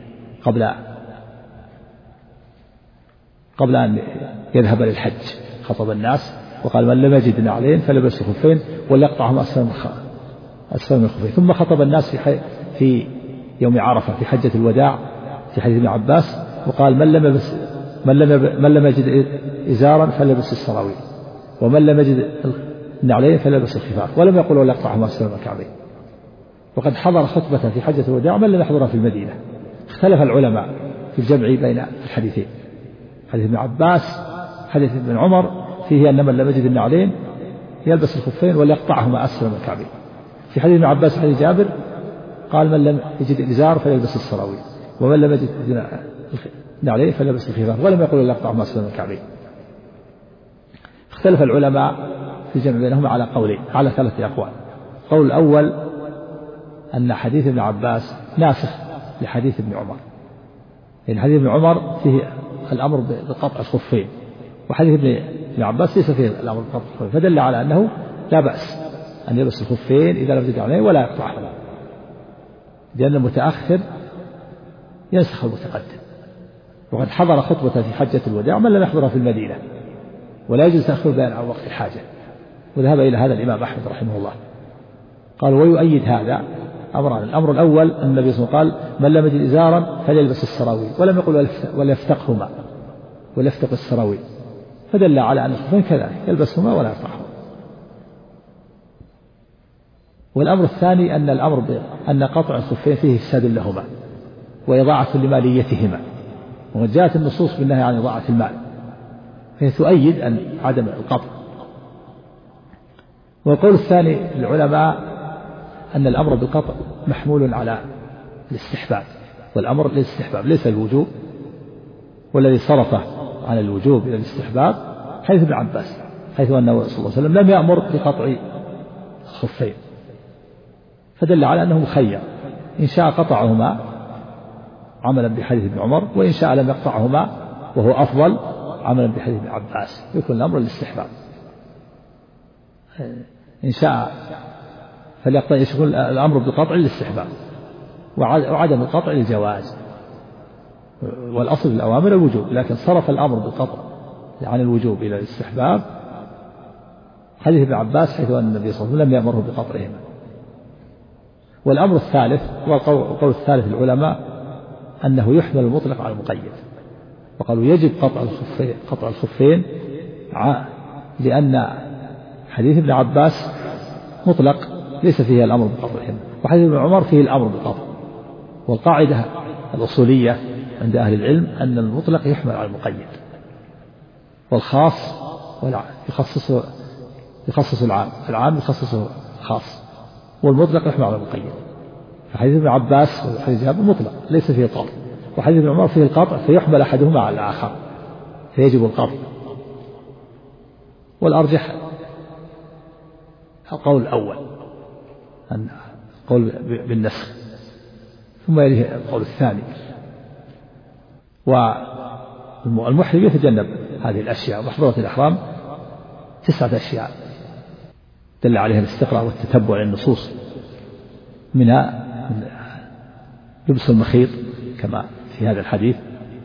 قبل أن يذهب للحج، خطب الناس وقال: من لم يجد نعلين فليلبس الخفين وليقطعهما أسفل من الخفين. ثم خطب الناس في يوم عرفة في حجة الوداع في حديث ابن عباس وقال: من لم يجد إزارا فليلبس السراويل، ومن لم يجد النعلين فليلبس الخفاف، ولم يقل ولا يقطعهما أسفل من الكعبين. وقد حضر خطبة في حجة الوداع من لم يحضرها في المدينة. اختلف العلماء في الجمع بين الحديثين، حديث ابن عباس حديث ابن عمر فيه أن من لم يجد النعلين يلبس الخفين وليقطعهما أسفل من الكعبين. في حديث ابن عباس حديث جابر قال: من لم يجد الإزار فليلبس السراويل، ومن لم يجد النعلين فليلبس الخفاف، ولم يقل يقطعهما أسفل من الكعبين. اختلف العلماء في الجمع بينهما على 3 أقوال. القول الأول أن حديث ابن عباس ناسخ لحديث ابن عمر، لأن حديث ابن عمر فيه الأمر بقطع الخفين، وحديث ابن عباس ليس فيه الأمر بقطع الخفين، فدل على أنه لا بأس أن يلبس الخفين إذا لم يجد عليه ولا يقطعهما، لأن المتأخر ينسخ المتقدم. وقد حضر خطبة في حجة الوداع من لم يحضرها في المدينة، ولا يجوز تأخير بيان عن وقت الحاجة. وذهب إلى هذا الإمام أحمد رحمه الله. قال: ويؤيد هذا أمران. الأمر الأول أن النبي صلى الله عليه وسلم قال: من لم يجد إزارا فليلبس السراويل، ولم يقل وليفتقهما وليفتق السراويل، فدل على أن الخفين كذلك يلبسهما ولا يقطعهما. والأمر الثاني أن الأمر أن قطع الخفين فيه إفساد لهما وإضاعة لماليتهما، وقد جاءت النصوص بالنهي عن إضاعة المال، فهي تؤيد أن عدم القطع. والقول الثاني للعلماء أن الأمر بالقطع محمول على الاستحباب، والأمر للاستحباب ليس الوجوب، والذي صرفه عن الوجوب إلى الاستحباب حيث ابن عباس، حيث أنه صلى الله عليه وسلم لم يأمر بقطع الخفين، فدل على أنه مخير، إن شاء قطعهما عملا بحديث ابن عمر، وإن شاء لم يقطعهما وهو أفضل عملا بحديث ابن عباس، يكون الأمر للاستحباب. إن شاء فليقطع، يكون الأمر بالقطع للاستحباب، وعدم القطع للجواز، والأصل الأوامر الوجوب، لكن صرف الأمر بالقطع عن الوجوب إلى الاستحباب حديث ابن عباس، حيث أن النبي صلى الله عليه وسلم لم يأمره بقطعهما. والأمر الثالث والقول الثالث العلماء أنه يحمل المطلق على المقيد، وقالوا يجب قطع الخفين لأن حديث ابن عباس مطلق ليس فيه الأمر بقطعهما، وحديث ابن عمر فيه الأمر بالقطع. والقاعدة الأصولية عند أهل العلم أن المطلق يحمل على المقيد، والخاص يخصص العام يخصصه الخاص، والمطلق يحمل على المقيد. فحديث ابن عباس وحديث جابر مطلق ليس فيه القطع، وحديث ابن عمر فيه القطع، فيحمل أحدهما على الآخر فيجب القطع. والأرجح القول الأول، أن القول بالنسخ، ثم يليه القول الثاني. والمحرم يتجنب هذه الأشياء، محظورة الإحرام 9 أشياء دل عليها الاستقراء والتتبع للنصوص، منها لبس المخيط كما في هذا الحديث،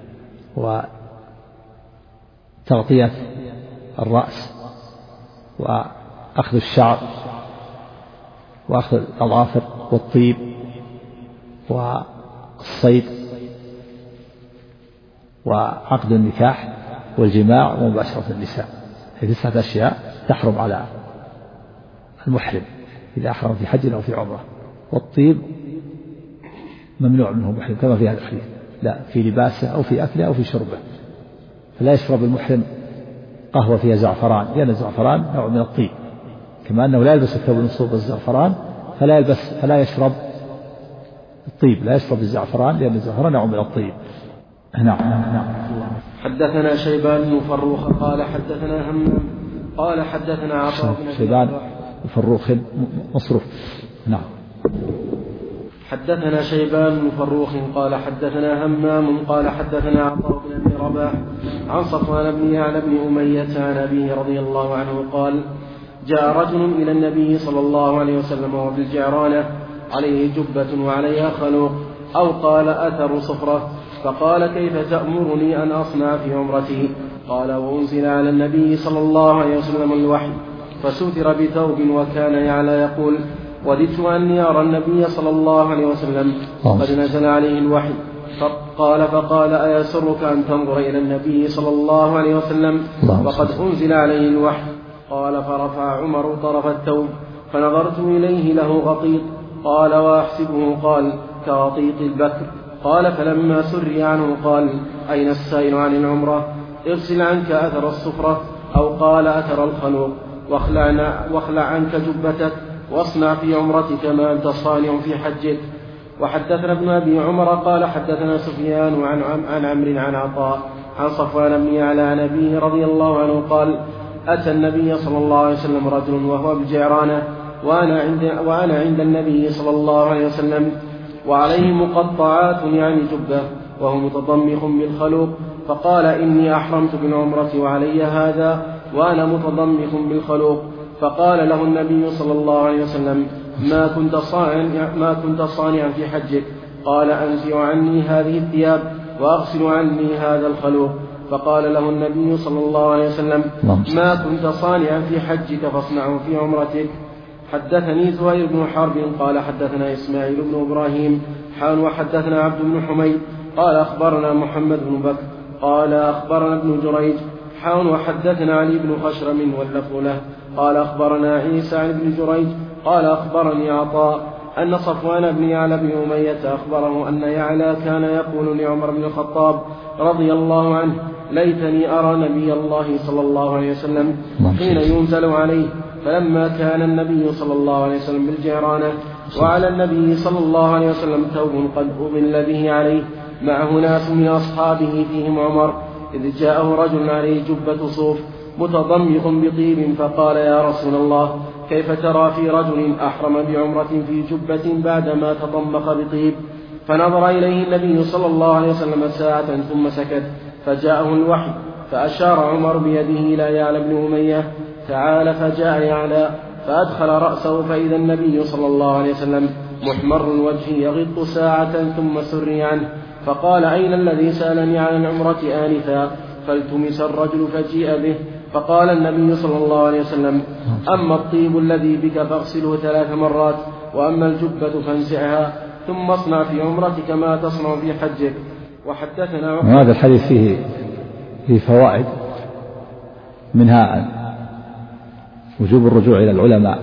وتغطية الرأس، وأخذ الشعر، وأخذ الأظافر، والطيب، والصيد، وعقد النكاح، والجماع، ومباشرة النساء. هذه 9 أشياء تحرم على المحرم إذا أحرم في حج أو في عمرة. والطيب ممنوع منه المحرم كما في هذا الحديث، لا في لباسه أو في أكله أو في شربه، فلا يشرب المحرم قهوة فيها زعفران، لأن الزعفران نوع من الطيب، كما أنه لا يلبس الثوب المصوب بالزعفران فلا يشرب الطيب، لا يشرب الزعفران، لأن الزعفران نوع من الطيب. نعم. حدثنا شيبان بن فروخ قال حدثنا همام قال حدثنا عطاء بن شيبان فروخ مصروف. نعم. حدثنا شيبان بن فروخ قال حدثنا همام قال حدثنا عطاء بن ابي رباح عن صفوان بن يعلى بن أمية عن أبيه رضي الله عنه قال جاء رجل إلى النبي صلى الله عليه وسلم وبالجعرانة عليه جبة وعليها خلوق أو قال أثر صفرة فقال كيف تأمرني أن أصنع في عمرتي؟ قال وأنزل على النبي صلى الله عليه وسلم الوحي فستر بثوب وكان يعلى يقول وددت أني أرى النبي صلى الله عليه وسلم قد نزل عليه الوحي فقال أيسرك أن تنظر إلى النبي صلى الله عليه وسلم وقد أنزل عليه الوحي؟ قال فرفع عمر طرف الثوب فنظرت إليه له غطيط قال وأحسبه قال كغطيط البكر. قال فلما سري عنه قال أين السائل عن العمرة؟ اغسل عنك أثر الصفرة أو قال أثر الخلوق واخلع عنك جبتك واصنع في عمرتك ما أنت صانع في حجك. وحدثنا ابن أبي عمر قال حدثنا سفيان عن عمرو عن عطاء عن صفوان بن يعلى عن أبيه رضي الله عنه قال أتى النبي صلى الله عليه وسلم رجل وهو بالجعرانة وأنا عند النبي صلى الله عليه وسلم وعليه مقطعات يعني جبة وهو متضمخ بالخلوق فقال إني أحرمت بالعمرة وعلي هذا وأنا متضمخ بالخلوق. فقال له النبي صلى الله عليه وسلم ما كنت صانعا في حجك؟ قال أنزع عني هذه الثياب وأغسل عني هذا الخلوق. فقال له النبي صلى الله عليه وسلم ما كنت صانعا في حجك فاصنعه في عمرتك. حدثني زهير بن حرب قال حدثنا إسماعيل بن إبراهيم وحدثنا عبد بن حميد قال أخبرنا محمد بن بكر قال أخبرنا ابن جريج وحدثنا علي بن خشرم واللفظ له قال أخبرنا عيسى عن ابن جريج قال أخبرني عطاء أن صفوان بن يعلى بن أمية أخبره أن يعلى كان يقول لعمر بن الخطاب رضي الله عنه ليتني أرى نبي الله صلى الله عليه وسلم حين ينزل عليه. فلما كان النبي صلى الله عليه وسلم بالجعرانة وعلى النبي صلى الله عليه وسلم ثوب قد أضل به عليه معه ناس من أصحابه فيهم عمر إذ جاءه رجل عليه جبة صوف متضمخ بطيب فقال يا رسول الله كيف ترى في رجل أحرم بعمرة في جبة بعدما تضمخ بطيب؟ فنظر إليه النبي صلى الله عليه وسلم ساعة ثم سكت فجاءه الوحي فأشار عمر بيده إلى يعلى بن أمية تعال فجاء يعلى فأدخل رأسه فإذا النبي صلى الله عليه وسلم محمر الوجه يغط ساعة ثم سري عنه فقال أين الذي سألني عن العمرة آنفا؟ فالتمس الرجل فجيء به فقال النبي صلى الله عليه وسلم أما الطيب الذي بك فاغسله 3 مرات وأما الجبة فانزعها ثم اصنع في عمرتك ما تصنع في حجك. وحدثنا هذا الحديث فيه فوائد منها وجوب الرجوع إلى العلماء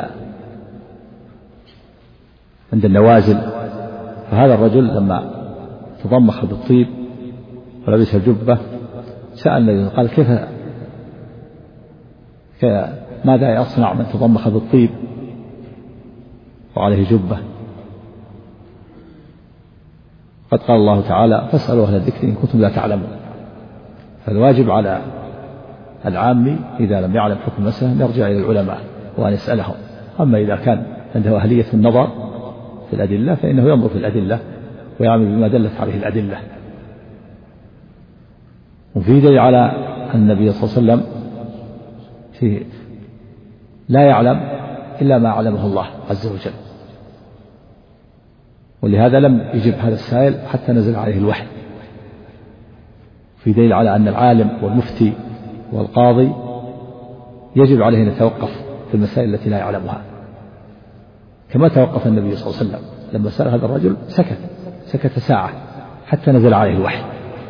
عند النوازل. فهذا الرجل لما تضمخ بالطيب ولبس الجبة سأل النبي قال ماذا يصنع من تضمخ بالطيب وعليه جبة؟ قد قال الله تعالى فاسألوا أهل الذكر إن كنتم لا تعلمون. فالواجب على العام إذا لم يعلم حكم المسألة يرجع إلى العلماء وأن يسألهم. أما إذا كان عنده أهلية النظر في الأدلة فإنه ينظر في الأدلة ويعمل بما دلت عليه الأدلة. وفي دليل على أن النبي صلى الله عليه وسلم لا يعلم إلا ما علمه الله عز وجل، ولهذا لم يجب هذا السائل حتى نزل عليه الوحي. في دليل على أن العالم والمفتي والقاضي يجب عليه أن يتوقف في المسائل التي لا يعلمها، كما توقف النبي صلى الله عليه وسلم لما سأل هذا الرجل سكت ساعة حتى نزل عليه الوحي.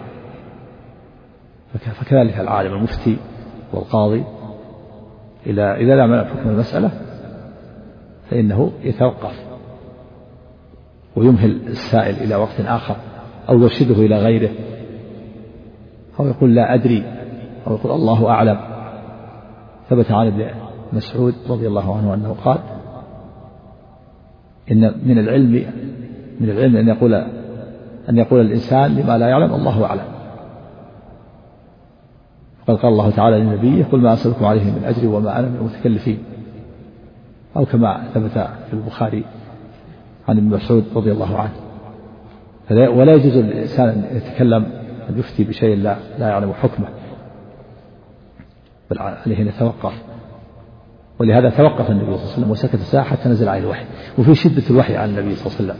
فكذلك العالم المفتي والقاضي إذا لم يعلم حكم المسألة فإنه يتوقف ويمهل السائل إلى وقت آخر أو يرشده إلى غيره أو يقول لا أدري أو يقول الله أعلم. ثبت عن ابن مسعود رضي الله عنه أنه قال إن من العلم أن يقول الإنسان لما لا يعلم الله أعلم. وقد قال الله تعالى لنبيه قل ما أسألكم عليه من أجر وما أنا من المتكلفين، أو كما ثبت في البخاري عن ابن مسعود رضي الله عنه. ولا يجوز للإنسان أن يتكلم أن يفتي بشيء لا يعلم حكمه، بل عليه أن يتوقف. ولهذا توقف النبي صلى الله عليه وسلم وسكت ساعة حتى نزل عليه الوحي، وفي شدة الوحي على النبي صلى الله عليه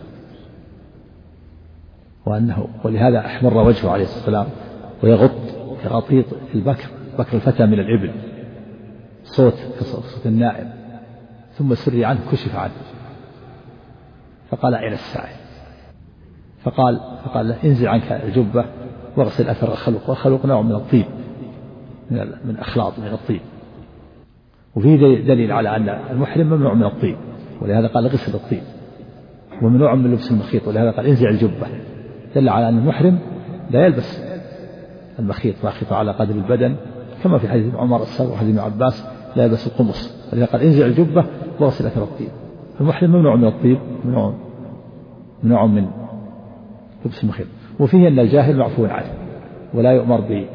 وسلم، ولهذا أحمر وجهه عليه الصلاة والسلام ويغط كغطيط بكر الفتى من الإبل، صوت كصوت النائم. ثم سري عنه كشف عنه فقال أين الساعي؟ فقال له انزع عنك الجبة واغسل أثر الخلق، والخلق نوع من الطيب، من أخلاط من الطيب، وفيه دليل على أن المحرم ممنوع من الطيب، ولهذا قال غسل الطيب، وممنوع من لبس المخيط، ولهذا قال انزع الجبة، دل على أن المحرم لا يلبس المخيط، راخط على قدر البدن، كما في حديث عمر السابق وحديث ابن عباس لا يلبس القمص، ولهذا قال انزع الجبة واغسل أثر الطيب. المحرم ممنوع من الطيب، ممنوع من لبس المخيط. وفيه أن الجاهل معفو عنه ولا يؤمر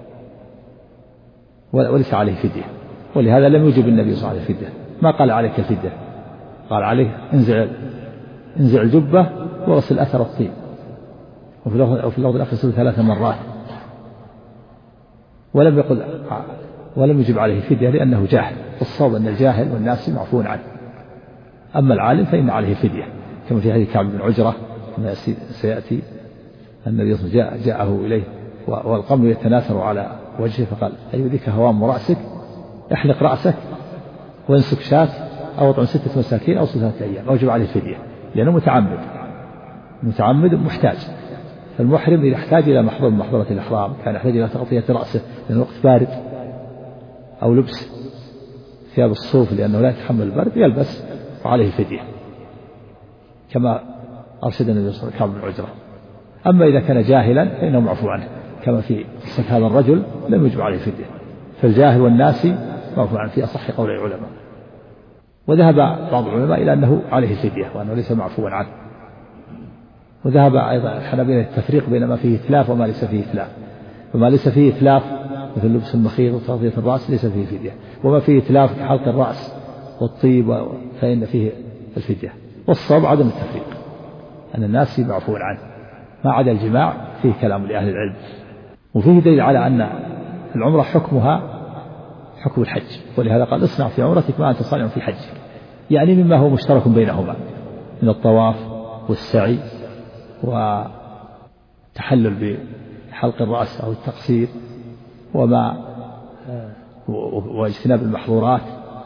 وليس عليه فدية، ولهذا لم يجب النبي صلى الله عليه وسلم فدية، ما قال عليك الفدية، قال عليه انزع الجبة واغسل أثر الطيب، وفي اللفظ الآخر 3 مرات، ولم يجب عليه فدية لأنه جاهل. الصواب أن الجاهل والناس معفو عنه، أما العالم فإن عليه فدية، كما في حديث كعب بن عجرة كما سيأتي النبي صلى الله عليه وسلم جاءه إليه والقمل يتناثر على وجهه فقال أيؤذيك هوام رأسك؟ احلق رأسك وانسك شاة أو اطعم 6 مساكين أو 3 أيام، أوجب عليه فدية لأنه متعمد محتاج. فالمحرم إذا احتاج إلى محظور من محظورة الإحرام كان يحتاج إلى تغطية رأسه لأن الوقت بارد، أو لبس ثياب الصوف لأنه لا يتحمل البرد يلبس وعليه فدية، كما أرشد النبي صلى الله عليه وسلم كعب بن عجرة. أما إذا كان جاهلا فإنه معفو عنه، كما في قصة هذا الرجل لم يجب عليه فدية، فالجاهل والناس معفو عنه في أصح قول العلماء. وذهب بعض العلماء إلى أنه عليه فدية وأنه ليس معفوا عنه، وذهب أيضا الحنابلة التفريق بين ما فيه إتلاف وما ليس فيه إتلاف، فما ليس فيه إتلاف مثل لبس المخيط وتغطية الرأس ليس فيه فدية، وما فيه إتلاف كحلق الرأس والطيب فإن فيه الفدية. والصواب عدم التفريق، أن الناس معفو عنه، ما عدا الجماع فيه كلام لأهل العلم. وفيه دليل على أن العمرة حكمها حكم الحج، ولهذا قال اصنع في عمرتك ما أنت صانع في حجك، يعني مما هو مشترك بينهما من الطواف والسعي وتحلل بحلق الرأس أو التقصير واجتناب المحظورات.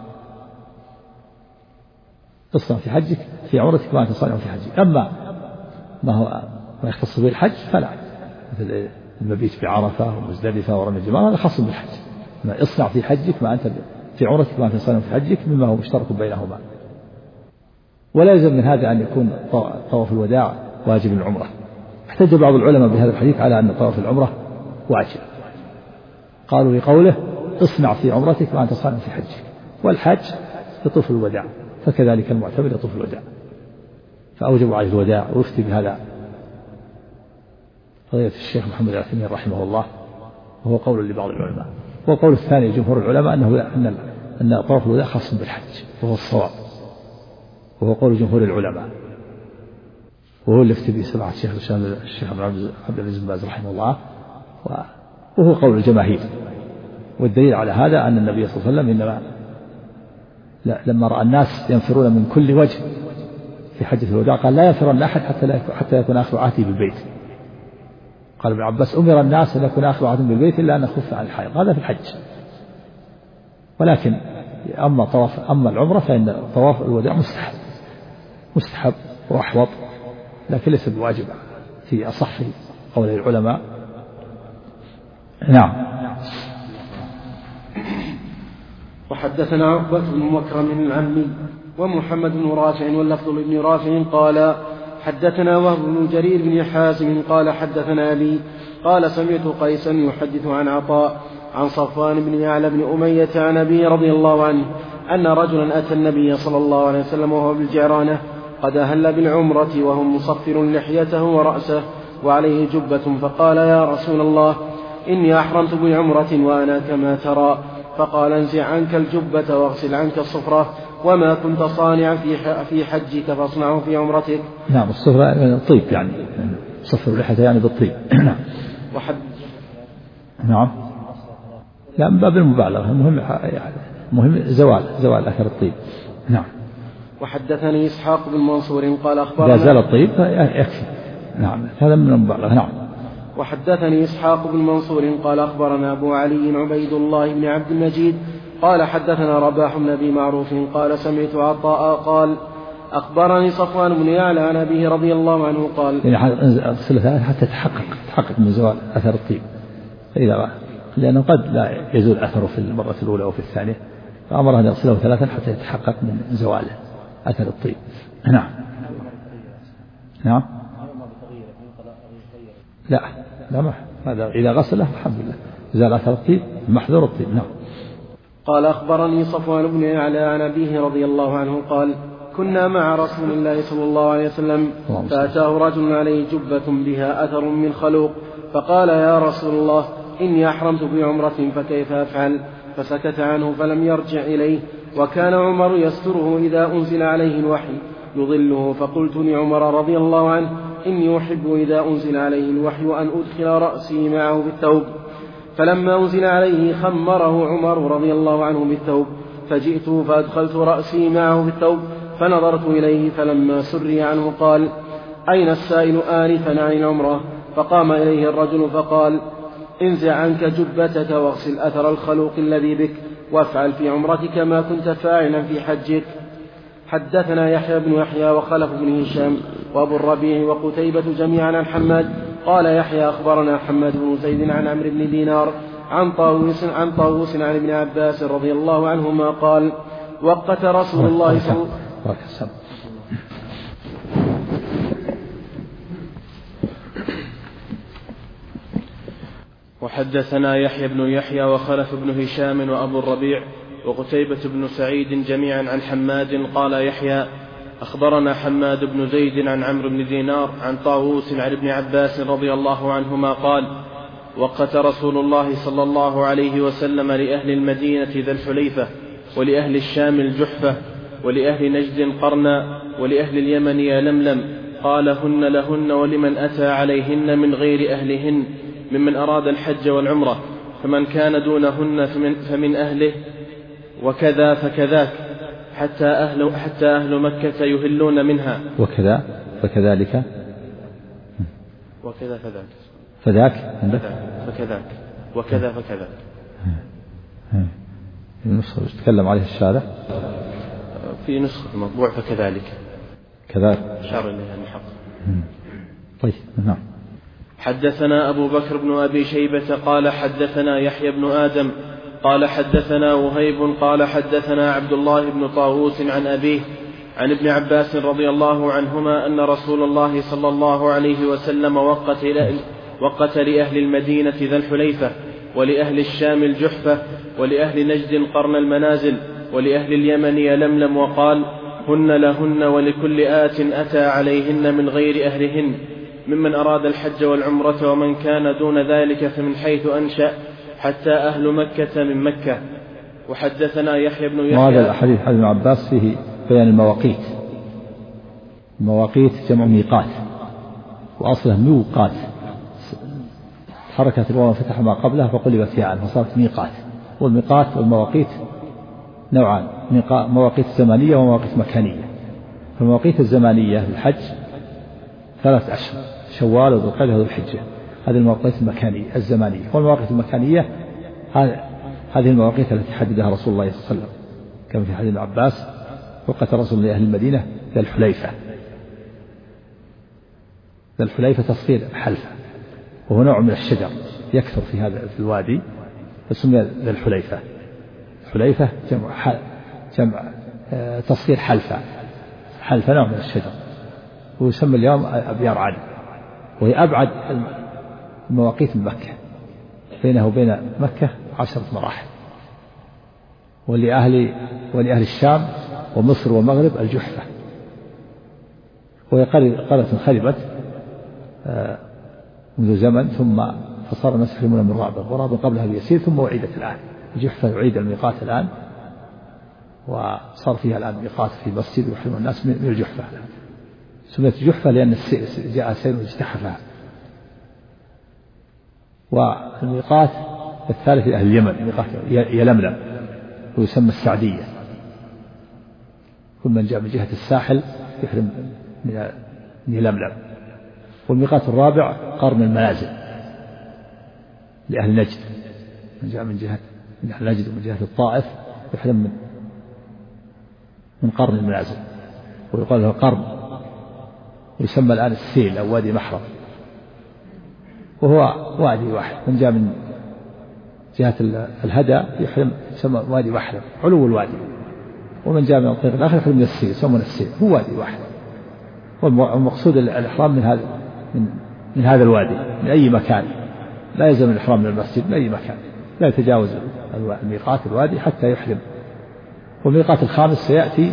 اصنع في حجك في عمرتك ما أنت صانع في حجك. أما ما يختص به الحج فلا، مثل المبيت بعرفة ومزدلفة ورمي الجمار هذا خاص بالحج. اصنع في حجك ما أنت في عمرتك ما أنت صانع في حجك مما هو مشترك بينهما. ولا يلزم من هذا أن يكون طواف الوداع واجب العمرة. احتج بعض العلماء بهذا الحديث على أن طواف العمرة واجب، قالوا لقوله اصنع في عمرتك ما أنت صانع في حجك، والحج يطوف الوداع، فكذلك المعتمر يطوف الوداع، فأوجبوا عليه الوداع. ويفتي بهذا قضية الشيخ محمد العثيمين رحمه الله، وهو قول لبعض العلماء. والقول الثاني جمهور العلماء أن طواف الوداع خاص بالحج، وهو الصواب، وهو قول جمهور العلماء، وهو اللي افتي به سماحة الشيخ عبد العزيز بن باز رحمه الله، وهو قول الجماهير. والدليل على هذا أن النبي صلى الله عليه وسلم لما رأى الناس ينفرون من كل وجه في حجة الوداع قال لا ينفرن أحد حتى يكون آخر عهده بالبيت. قال ابن عباس أمر الناس أن يكون آخر عهدهم بالبيت إلا أن نخف عن الحائض، هذا في الحج. ولكن أما العمرة فإن طواف الوداع مستحب وأحوط، لكن ليس بواجب في أصح قول العلماء. نعم. وحدثنا عقبة بن مكرم العمي ومحمد بن رافع واللفظ لابن رافع قال حدثنا وهب بن جرير بن حازم قال حدثنا أبي قال سمعت قيسا يحدث عن عطاء عن صفوان بن يعلى بن أمية عن أبي رضي الله عنه أن رجلا أتى النبي صلى الله عليه وسلم وهو بالجعرانة قد أهل بالعمرة وهو مصفر لحيته ورأسه وعليه جبة، فقال يا رسول الله إني أحرمت بعمرة وأنا كما ترى. فقال انزع عنك الجبة واغسل عنك الصفرة، وما كنت صانعا في حجك فاصنعه في عمرتك. نعم الصفرة طيب يعني صفر اللحية يعني بالطيب. نعم لا من باب المبالغة، مهم زوال أثر الطيب. نعم. وحدثني إسحاق بن منصور قال أخبرنا إذا زال الطيب يكفي. نعم هذا من المبالغة. نعم. وحدثني إسحاق بن منصور قال أخبرنا أبو علي عبيد الله بن عبد المجيد قال حدثنا رباح بن أبي معروف قال سمعت عطاء قال أخبرني صفوان بن يعلى عن أبيه رضي الله عنه قال يعني أغسل حتى تحقق من زوال أثر الطيب، لأنه قد لا يزول أثره في المرة الأولى أو في الثانية، فأمره أن يغسله 3 حتى يتحقق من زواله أثر الطيب. نعم. نعم لا ما هذا إذا غسله الحمد لله زال أثر الطيب محذور الطيب. نعم. قال أخبرني صفوان بن يعلى عن أبيه رضي الله عنه قال كنا مع رسول الله صلى الله عليه وسلم فأتاه رجل عليه جبة بها أثر من خلوق فقال يا رسول الله إني أحرمت بعمرة فكيف أفعل؟ فسكت عنه فلم يرجع إليه. وكان عمر يستره إذا أنزل عليه الوحي يضله. فقلت لعمر رضي الله عنه إني أحب إذا أنزل عليه الوحي أن أدخل رأسي معه بالثوب. فلما أنزل عليه خمره عمر رضي الله عنه بالثوب، فجئت فأدخلت رأسي معه بالثوب فنظرت إليه فلما سري عنه قال أين السائل آنفا عن العمرة؟ فقام إليه الرجل فقال انزع عنك جبتك واغسل أثر الخلوق الذي بك وافعل في عمرتك ما كنت فاعلا في حجك. حدثنا يحيى بن يحيى وخلف بن هشام وأبو الربيع وقتيبة جميعا عن حماد قال يحيى أخبرنا حماد بن زيد عن عمرو بن دينار عن طاووس عن ابن عباس رضي الله عنهما قال وقت رسول الله صلى الله عليه وسلم. وحدثنا يحيى بن يحيى وخلف بن هشام وأبو الربيع وقتيبة بن سعيد جميعا عن حماد قال يحيى أخبرنا حماد بن زيد عن عمرو بن دينار عن طاووس عن ابن عباس رضي الله عنهما قال وقت رسول الله صلى الله عليه وسلم لأهل المدينة ذا الحليفة ولأهل الشام الجحفة ولأهل نجد قرنا ولأهل اليمن يلملم قال هن لهن ولمن أتى عليهن من غير أهلهن ممن أراد الحج والعمرة، فمن كان دونهن فمن أهله وكذا فكذاك حتى أهل مكة يهلون منها وكذا فكذلك وكذا فذاك فكذاك وكذا فكذاك. النسخة تتكلم عليه الشارع في نسخة المطبوع فكذلك كذاك شار إليها المحق. طيب. نعم. حدثنا أبو بكر بن أبي شيبة قال حدثنا يحيى بن آدم قال حدثنا وهيب قال حدثنا عبد الله بن طاووس عن أبيه عن ابن عباس رضي الله عنهما أن رسول الله صلى الله عليه وسلم وقت لأهل المدينة ذا الحليفة ولأهل الشام الجحفة ولأهل نجد قرن المنازل ولأهل اليمن يلملم وقال هن لهن ولكل آت أتى عليهن من غير أهلهن ممن أراد الحج والعمرة ومن كان دون ذلك فمن حيث أنشأ حتى أهل مكة من مكة. وحدثنا يحيى بن يحيى. وهذا الحديث حديث ابن عباس فيه بيان المواقيت جمع ميقات وأصله ميقات حركة الواو فتح ما قبلها فقلبت ياء فصارت ميقات. والميقات والمواقيت نوعان مواقيت زمانية ومواقيت مكانية. فالمواقيت الزمانية للحج 3 أشهر شوال وذو القعدة وذو الحجة، هذه المواقيت المكانية الزمانية. والمواقيت المكانية هذه المواقيت التي حددها رسول الله صلى الله عليه وسلم كما في حديث ابن عباس وقت رسول الله أهل المدينة ذا الحليفة. ذا الحليفة تصغير حلفة وهو نوع من الشجر يكثر في هذا الوادي فسمي ذا الحليفة. الحليفة جمع تصغير حلفة نوع من الشجر ويسمى اليوم أبيار عدن، وهي أبعد المواقيت من مكة، بينه وبين مكة 10 مراحل. ولأهل الشام ومصر والمغرب الجحفة، وهي قرية خربت منذ زمن فصار الناس يحرمون من رابغ، ورابغ قبلها بيسير ثم أعيدت الآن. الجحفة يعيد الميقات الآن، وصار فيها الآن ميقات في مسجد يحرم الناس من الجحفة. سميت جحفة لأن جاء سيل واجتحفها. والميقات الثالث لأهل اليمن ميقات يلملم ويسمى السعدية، كل من جاء من جهة الساحل يحرم من يلملم. والميقات الرابع قرن المنازل لأهل نجد، من جاء من جهة أهل نجد ومن جهة الطائف يحرم من قرن المنازل، ويقال له قرن، ويسمى الآن السيل أو وادي محرم، وهو وادي واحد. من جاء من جهة الهدى يحرم يسمى وادي محرم علو الوادي، ومن جاء من الطريق الآخر يحرم من السيل يسمونه السيل، هو وادي واحد. والمقصود الإحرام من هذا الوادي من أي مكان، لا يلزم الإحرام من المسجد، من أي مكان لا يتجاوز الميقات الوادي حتى يحرم. والميقات الخامس سيأتي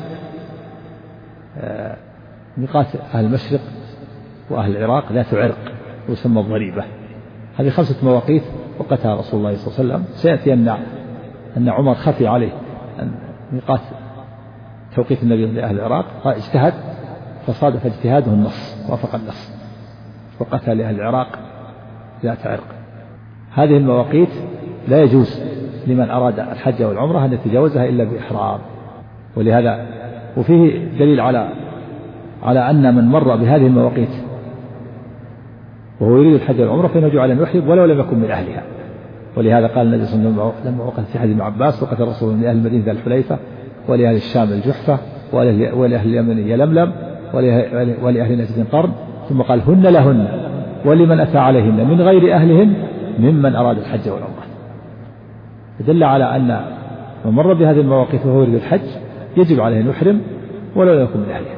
ميقات أهل المشرق وأهل العراق ذات عرق ويسمى الضريبة. هذه 5 مواقيت وقتها رسول الله صلى الله عليه وسلم. سيأتي أن عمر خفي عليه أن ميقات توقيت النبي لأهل العراق، اجتهد فصادف اجتهاده النص، وافق النص، وقتها لأهل العراق ذات عرق. هذه المواقيت لا يجوز لمن أراد الحج والعمرة أن يتجاوزها إلا بإحرام. ولهذا وفيه دليل على أن من مر بهذه المواقيت وهو يريد الحج والعمرة فإنه يجب عليه أن يحرم ولو لم يكن من أهلها. ولهذا قال النبي صلى الله عليه وسلم لما وقت في حديث ابن عباس: وقت الرسول من أهل المدينة الحليفة، ولأهل الشام الجحفة، ولأهل اليمن يلملم، ولأهل نجد قرن، ثم قال: هن لهن ولمن أتى عليهن من غير أهلهن ممن أراد الحج والعمرة. يدل على أن من مر بهذه المواقيت وهو يريد الحج يجب عليه أن يحرم ولو لم يكن من أهلها.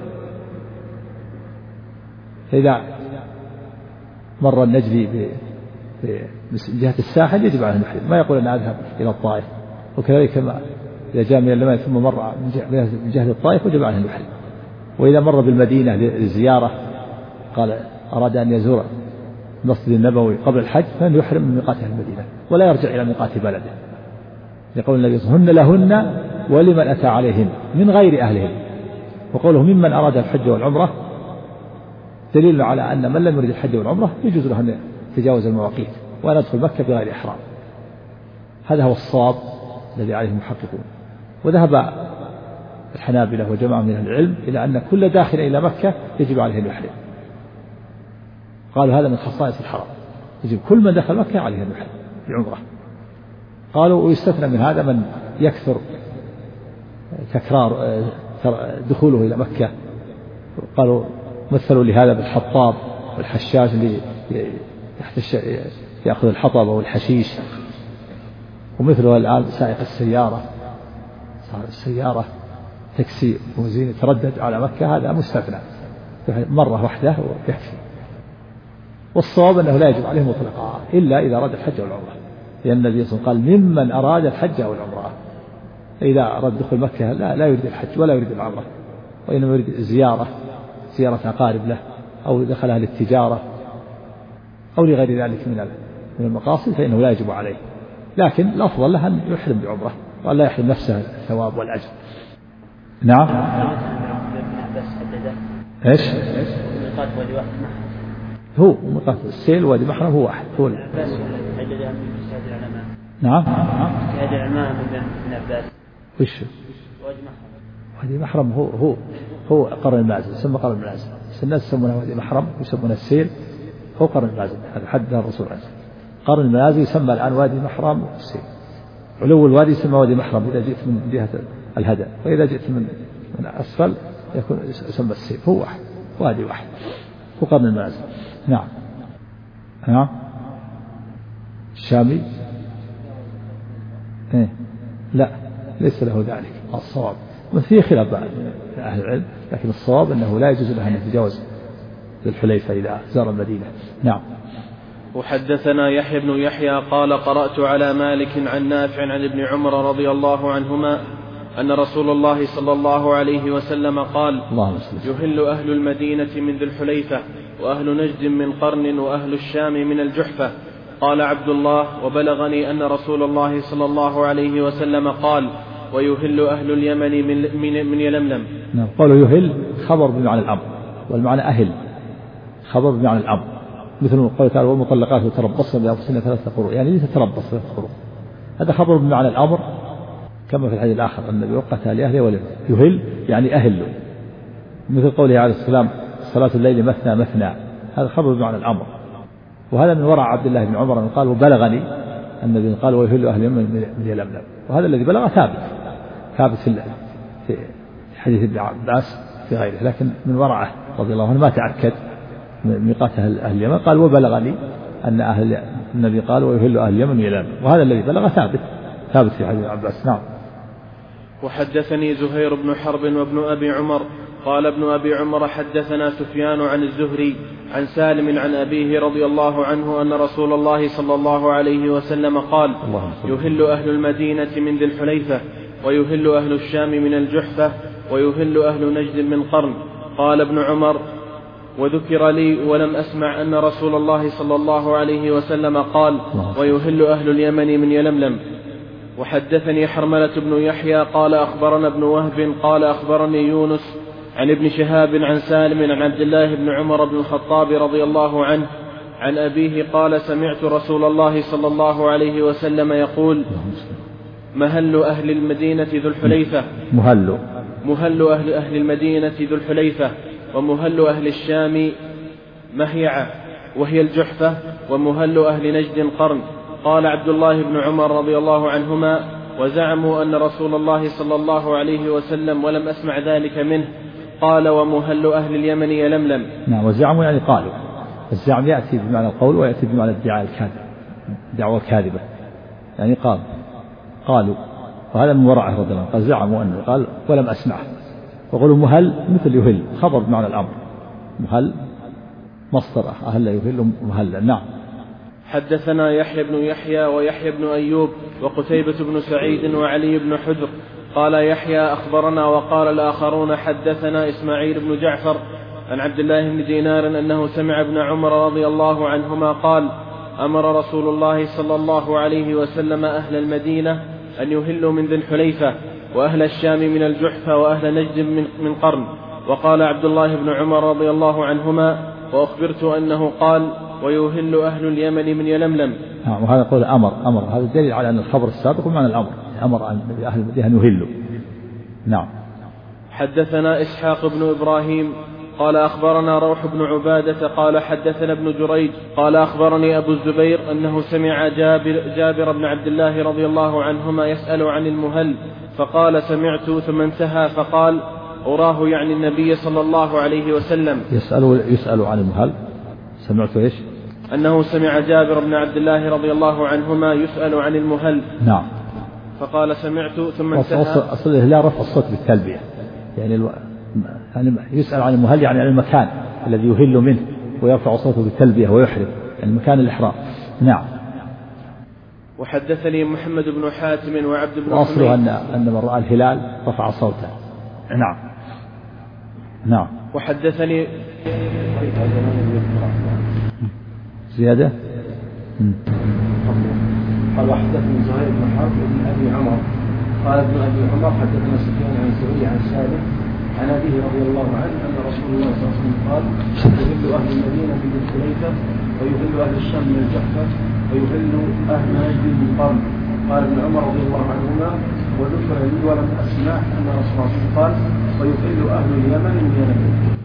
فإذا مر النجدي بجهة الساحل يجب عليه أن يحرم، ما يقول أن أذهب إلى الطائف. وكذلك إذا جاء من اليمن ثم مر من جهة الطائف وجب عليه أن يحرم. وإذا مر بالمدينة للزيارة قال أراد أن يزور المسجد النبوي قبل الحج فإن يحرم من ميقات المدينة ولا يرجع إلى ميقات بلده. يقول النبي: هن لهن ولمن أتى عليهن من غير أهلهن. وقوله ممن أراد الحج والعمرة دليل على أن من لم يرد الحج والعمرة يجوز له أن يتجاوز المواقيت وأن يدخل مكة بغير إحرام. هذا هو الصواب الذي عليه المحققون. وذهب الحنابلة وجماعة من العلم إلى أن كل داخل إلى مكة يجب عليه أن يحرم. قالوا هذا من خصائص الحرم، يجب كل من دخل مكة عليه أن يحرم بعمرة. قالوا ويستثنى من هذا من يكثر تكرار دخوله إلى مكة. قالوا مثلوا لهذا بالحطاب والحشاش اللي يأخذ الحطب أو الحشيش. ومثله الآن سائق السيارة، صار السيارة تاكسي وزين يتردد على مكة، هذا مستثنى مرة واحدة ويكفي. والصواب أنه لا يجب عليه مطلقا إلا إذا أراد الحج والعمرة، لأن النبي صلى الله عليه وسلم قال: ممن أراد الحج والعمرة. إذا أراد دخول مكة لا يريد الحج ولا يريد العمرة، وإنما يريد زيارة أقارب له، أو دخلها للتجارة أو لغير ذلك من المقاصد، فإنه لا يجب عليه. لكن الأفضل له أن يحرم بعمرة وأن لا يحرم نفسه الثواب والأجر. نعم. إيش؟ هو ميقات السيل وادي محرم هو واحد. هو نعم. هذا العلماء من عباس. وش؟ وادي محرم هو قرن المنازل، يسمى قرن المنازل. الناس يسمونه وادي محرم ويسمونه السيل، هو قرن المنازل. هذا حد الرسول عليه الصلاة والسلام. قرن المنازل يسمى الآن وادي محرم والسيل. علو الوادي يسمى وادي محرم إذا جئت من جهة الهدى، وإذا جئت من أسفل يكون يسمى السيل. هو واحد، وادي واحد، هو قرن المنازل. نعم. نعم. الشامي لا ليس له ذلك. الصواب وفيه خلاف بعد أهل العلم، لكن الصواب أنه لا يجوز له أن يتجاوز الحليفة إذا زار المدينة. نعم. وحدثنا يحيى بن يحيى قال: قرأت على مالك عن نافع عن ابن عمر رضي الله عنهما أن رسول الله صلى الله عليه وسلم قال: يهل أهل المدينة من ذي الحليفة، وأهل نجد من قرن، وأهل الشام من الجحفة، قال عبد الله: وبلغني أن رسول الله صلى الله عليه وسلم قال: ويهل أهل اليمن من يلملم. نعم. قالوا يهل خبر بمعنى الأمر، والمعنى أهل خبر بمعنى الأمر، مثل قوله تعالى: والمطلقات يتربصن بأنفسهن 3 قروء، يعني تتربص 3 قروء، هذا خبر بمعنى الأمر، كما في الحديث الآخر النبي وقتها لأهله ولم يهل يعني أهل، مثل قوله عليه السلام: صلاة الليل مثنى مثنى، هذا خبر بمعنى الأمر. وهذا من وراء عبد الله بن عمر أنه قال: وبلغني النبي قال: ويهل أهل اليمن من يلملم، وهذا الذي بلغ ثابت في حديث ابن عباس في غيره، لكن من وراءه رضي الله عنه ما تأكد ميقات أهل اليمن، قال: وبلغني أن النبي قال: ويهل أهل اليمن من يلملم، وهذا الذي بلغ ثابت في حديث عباس. نعم. وحدثني زهير بن حرب وابن أبي عمر قال ابن أبي عمر: حدثنا سفيان عن الزهري عن سالم عن أبيه رضي الله عنه أن رسول الله صلى الله عليه وسلم قال: يهل أهل المدينة من ذي الحليفة، ويهل أهل الشام من الجحفة، ويهل أهل نجد من قرن. قال ابن عمر: وذكر لي ولم أسمع أن رسول الله صلى الله عليه وسلم قال: ويهل أهل اليمن من يلملم. وحدثني حرملة بن يحيى قال أخبرنا ابن وهب قال أخبرني يونس عن ابن شهاب عن سالم عن عبد الله بن عمر بن الخطاب رضي الله عنه عن أبيه قال: سمعت رسول الله صلى الله عليه وسلم يقول: مهل أهل المدينة ذو الحليفة، مهل أهل المدينة ذو الحليفة، ومهل أهل الشام مهيعة وهي الجحفة، ومهل أهل نجد قرن. قال عبد الله بن عمر رضي الله عنهما: وزعموا أن رسول الله صلى الله عليه وسلم ولم أسمع ذلك منه قال: ومهل أهل اليمن يلملم. نعم. وزعموا يعني قالوا، الزعم يأتي بمعنى القول ويأتي بمعنى الدعاء الكاذب، دعوة كاذبة، يعني قالوا، وهذا من وراءه رضي الله عنه، قال: زعموا أنه قال ولم أسمعه. وقالوا مهل مثل يهل خبر بمعنى الأمر، مهل مصدر أهل يهل مهلا. نعم. حدثنا يحيى بن يحيى ويحيى بن أيوب وقتيبة بن سعيد وعلي بن حجر. قال يحيى: أخبرنا. وقال الآخرون: حدثنا إسماعيل بن جعفر عن عبد الله بن دينار أنه سمع ابن عمر رضي الله عنهما قال: أمر رسول الله صلى الله عليه وسلم أهل المدينة أن يهلوا من ذي الحليفة، وأهل الشام من الجحفة، وأهل نجد من قرن. وقال عبد الله بن عمر رضي الله عنهما: وأخبرت أنه قال: ويهل أهل اليمن من يلملم. وهذا قول أمر، هذا دليل على أن الخبر السابق بمعنى الأمر، أمر أهل المدينة أن يهلوا. نعم. حدثنا إسحاق بن إبراهيم قال أخبرنا روح بن عبادة قال حدثنا ابن جريج قال أخبرني أبو الزبير أنه سمع جابر بن عبد الله رضي الله عنهما يسأل عن المهل، فقال: سمعت، ثم انتهى فقال: أراه يعني النبي صلى الله عليه وسلم يسأل عن المهل. سمعت إيش؟ أنه سمع جابر بن عبد الله رضي الله عنهما يسأل عن المهل. نعم. فقال: سمعت، ثم انتهى. أصل لا رفع الصوت بالتلبية، يعني يسأل عن المهل يعني عن المكان الذي يهل منه، ويرفع صوته بالتلبية ويحرم، يعني مكان الإحرام. نعم. وحدثني محمد بن حاتم وعبد بن حميد. وأصله أن من رأى الهلال رفع صوته. نعم. وحدثني زيادة. قال: وحدثني زهير بن حرب بن أبي عمر قال ابن أبي عمر: حدثنا سفيان عن الزهري عن سالم عن أبيه رضي الله عنه أن رسول الله صلى الله عليه وسلم قال: يهل أهل المدينة من الحليفة، ويهل أهل الشام من الجحفة، ويهل أهل نجد من قرن. قال ابن عمر رضي الله عنهما: وذكر لي ولم أسمع أن رسول الله صلى الله عليه وسلم قال: ويهل أهل اليمن من يلملم.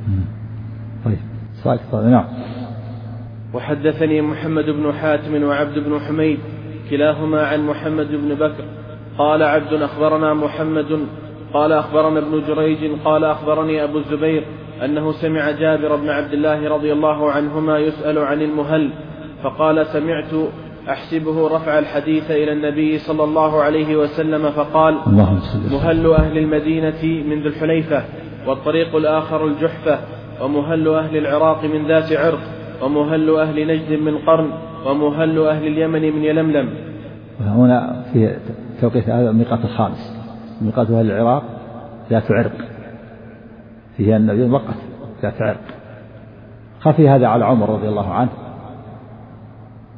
طيب. نعم. وحدثني محمد بن حاتم وعبد بن حميد كلاهما عن محمد بن بكر قال عبد: أخبرنا محمد قال أخبرنا ابن جريج قال أخبرني أبو الزبير أنه سمع جابر بن عبد الله رضي الله عنهما يسأل عن المهل، فقال: سمعت أحسبه رفع الحديث إلى النبي صلى الله عليه وسلم، فقال: مهل أهل المدينة من ذي الحليفة، والطريق الآخر الجحفة، ومهل أهل العراق من ذات عرق، ومهل أهل نجد من قرن، ومهل أهل اليمن من يلملم. هنا في توقيت هذا الميقات الخامس، ميقات أهل العراق ذات عرق، فيها النبي وقت ذات عرق. خفي هذا على عمر رضي الله عنه،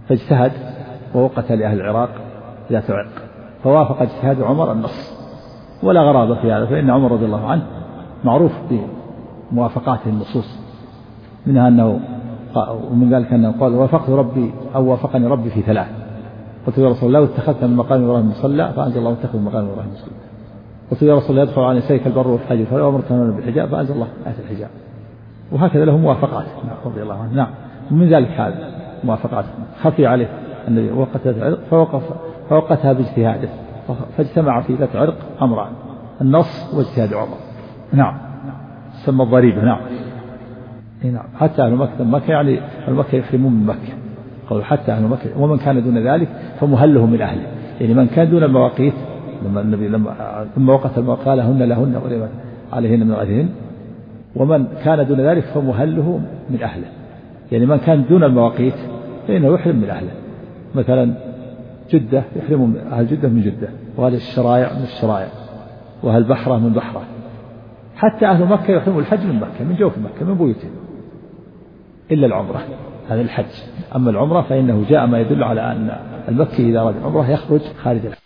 فاجتهد ووقت لأهل العراق ذات عرق، فوافق اجتهاد عمر النص، ولا غرابة في هذا، فإن عمر رضي الله عنه معروف بموافقاته النصوص، منها أنه ومن ذلك أنه قال وافقت ربي أو وافقني ربي في 3، قلت يا رسول الله لو اتخذت من مقام إبراهيم مصلى فأنزل الله اتخذ من مقام إبراهيم مصلى، قلت يا رسول الله يدخل عن يسيك البر والحج فلو أمرتنا بالحجاب فأنزل الله آية الحجاب. وهكذا له موافقات رضي الله عنه. نعم. ومن ذلك هذا موافقات خفي عليه النبي وقت ذات عرق فوقتها باجتهاده، فاجتمع في ذات عرق أمران، النص واجتهاد عمر. نعم. سمى الضريبة. نعم. نعم. حتى أهل مكة يعني المكة يحرمون من مكة، قالوا حتى أهل مكة، ومن كان دون ذلك فمهله من أهله، يعني من كان دون المواقيت لما النبي ثم وقت قال هن لهن ولمن عليهن من غيرهن، ومن كان دون ذلك فمهله من أهله، يعني من كان دون المواقيت فإنه يحرم من أهله، مثلا جدة يحرم أهل جدة من جدة، وأهل الشرايع من الشرايع، وأهل بحرة من بحرة، حتى أهل مكة يحرموا الحج من مكة من جوف مكة من بيوتهم إلا العمرة، هذا الحج. أما العمرة فإنه جاء ما يدل على أن المكي إذا أراد العمرة يخرج خارج الحج.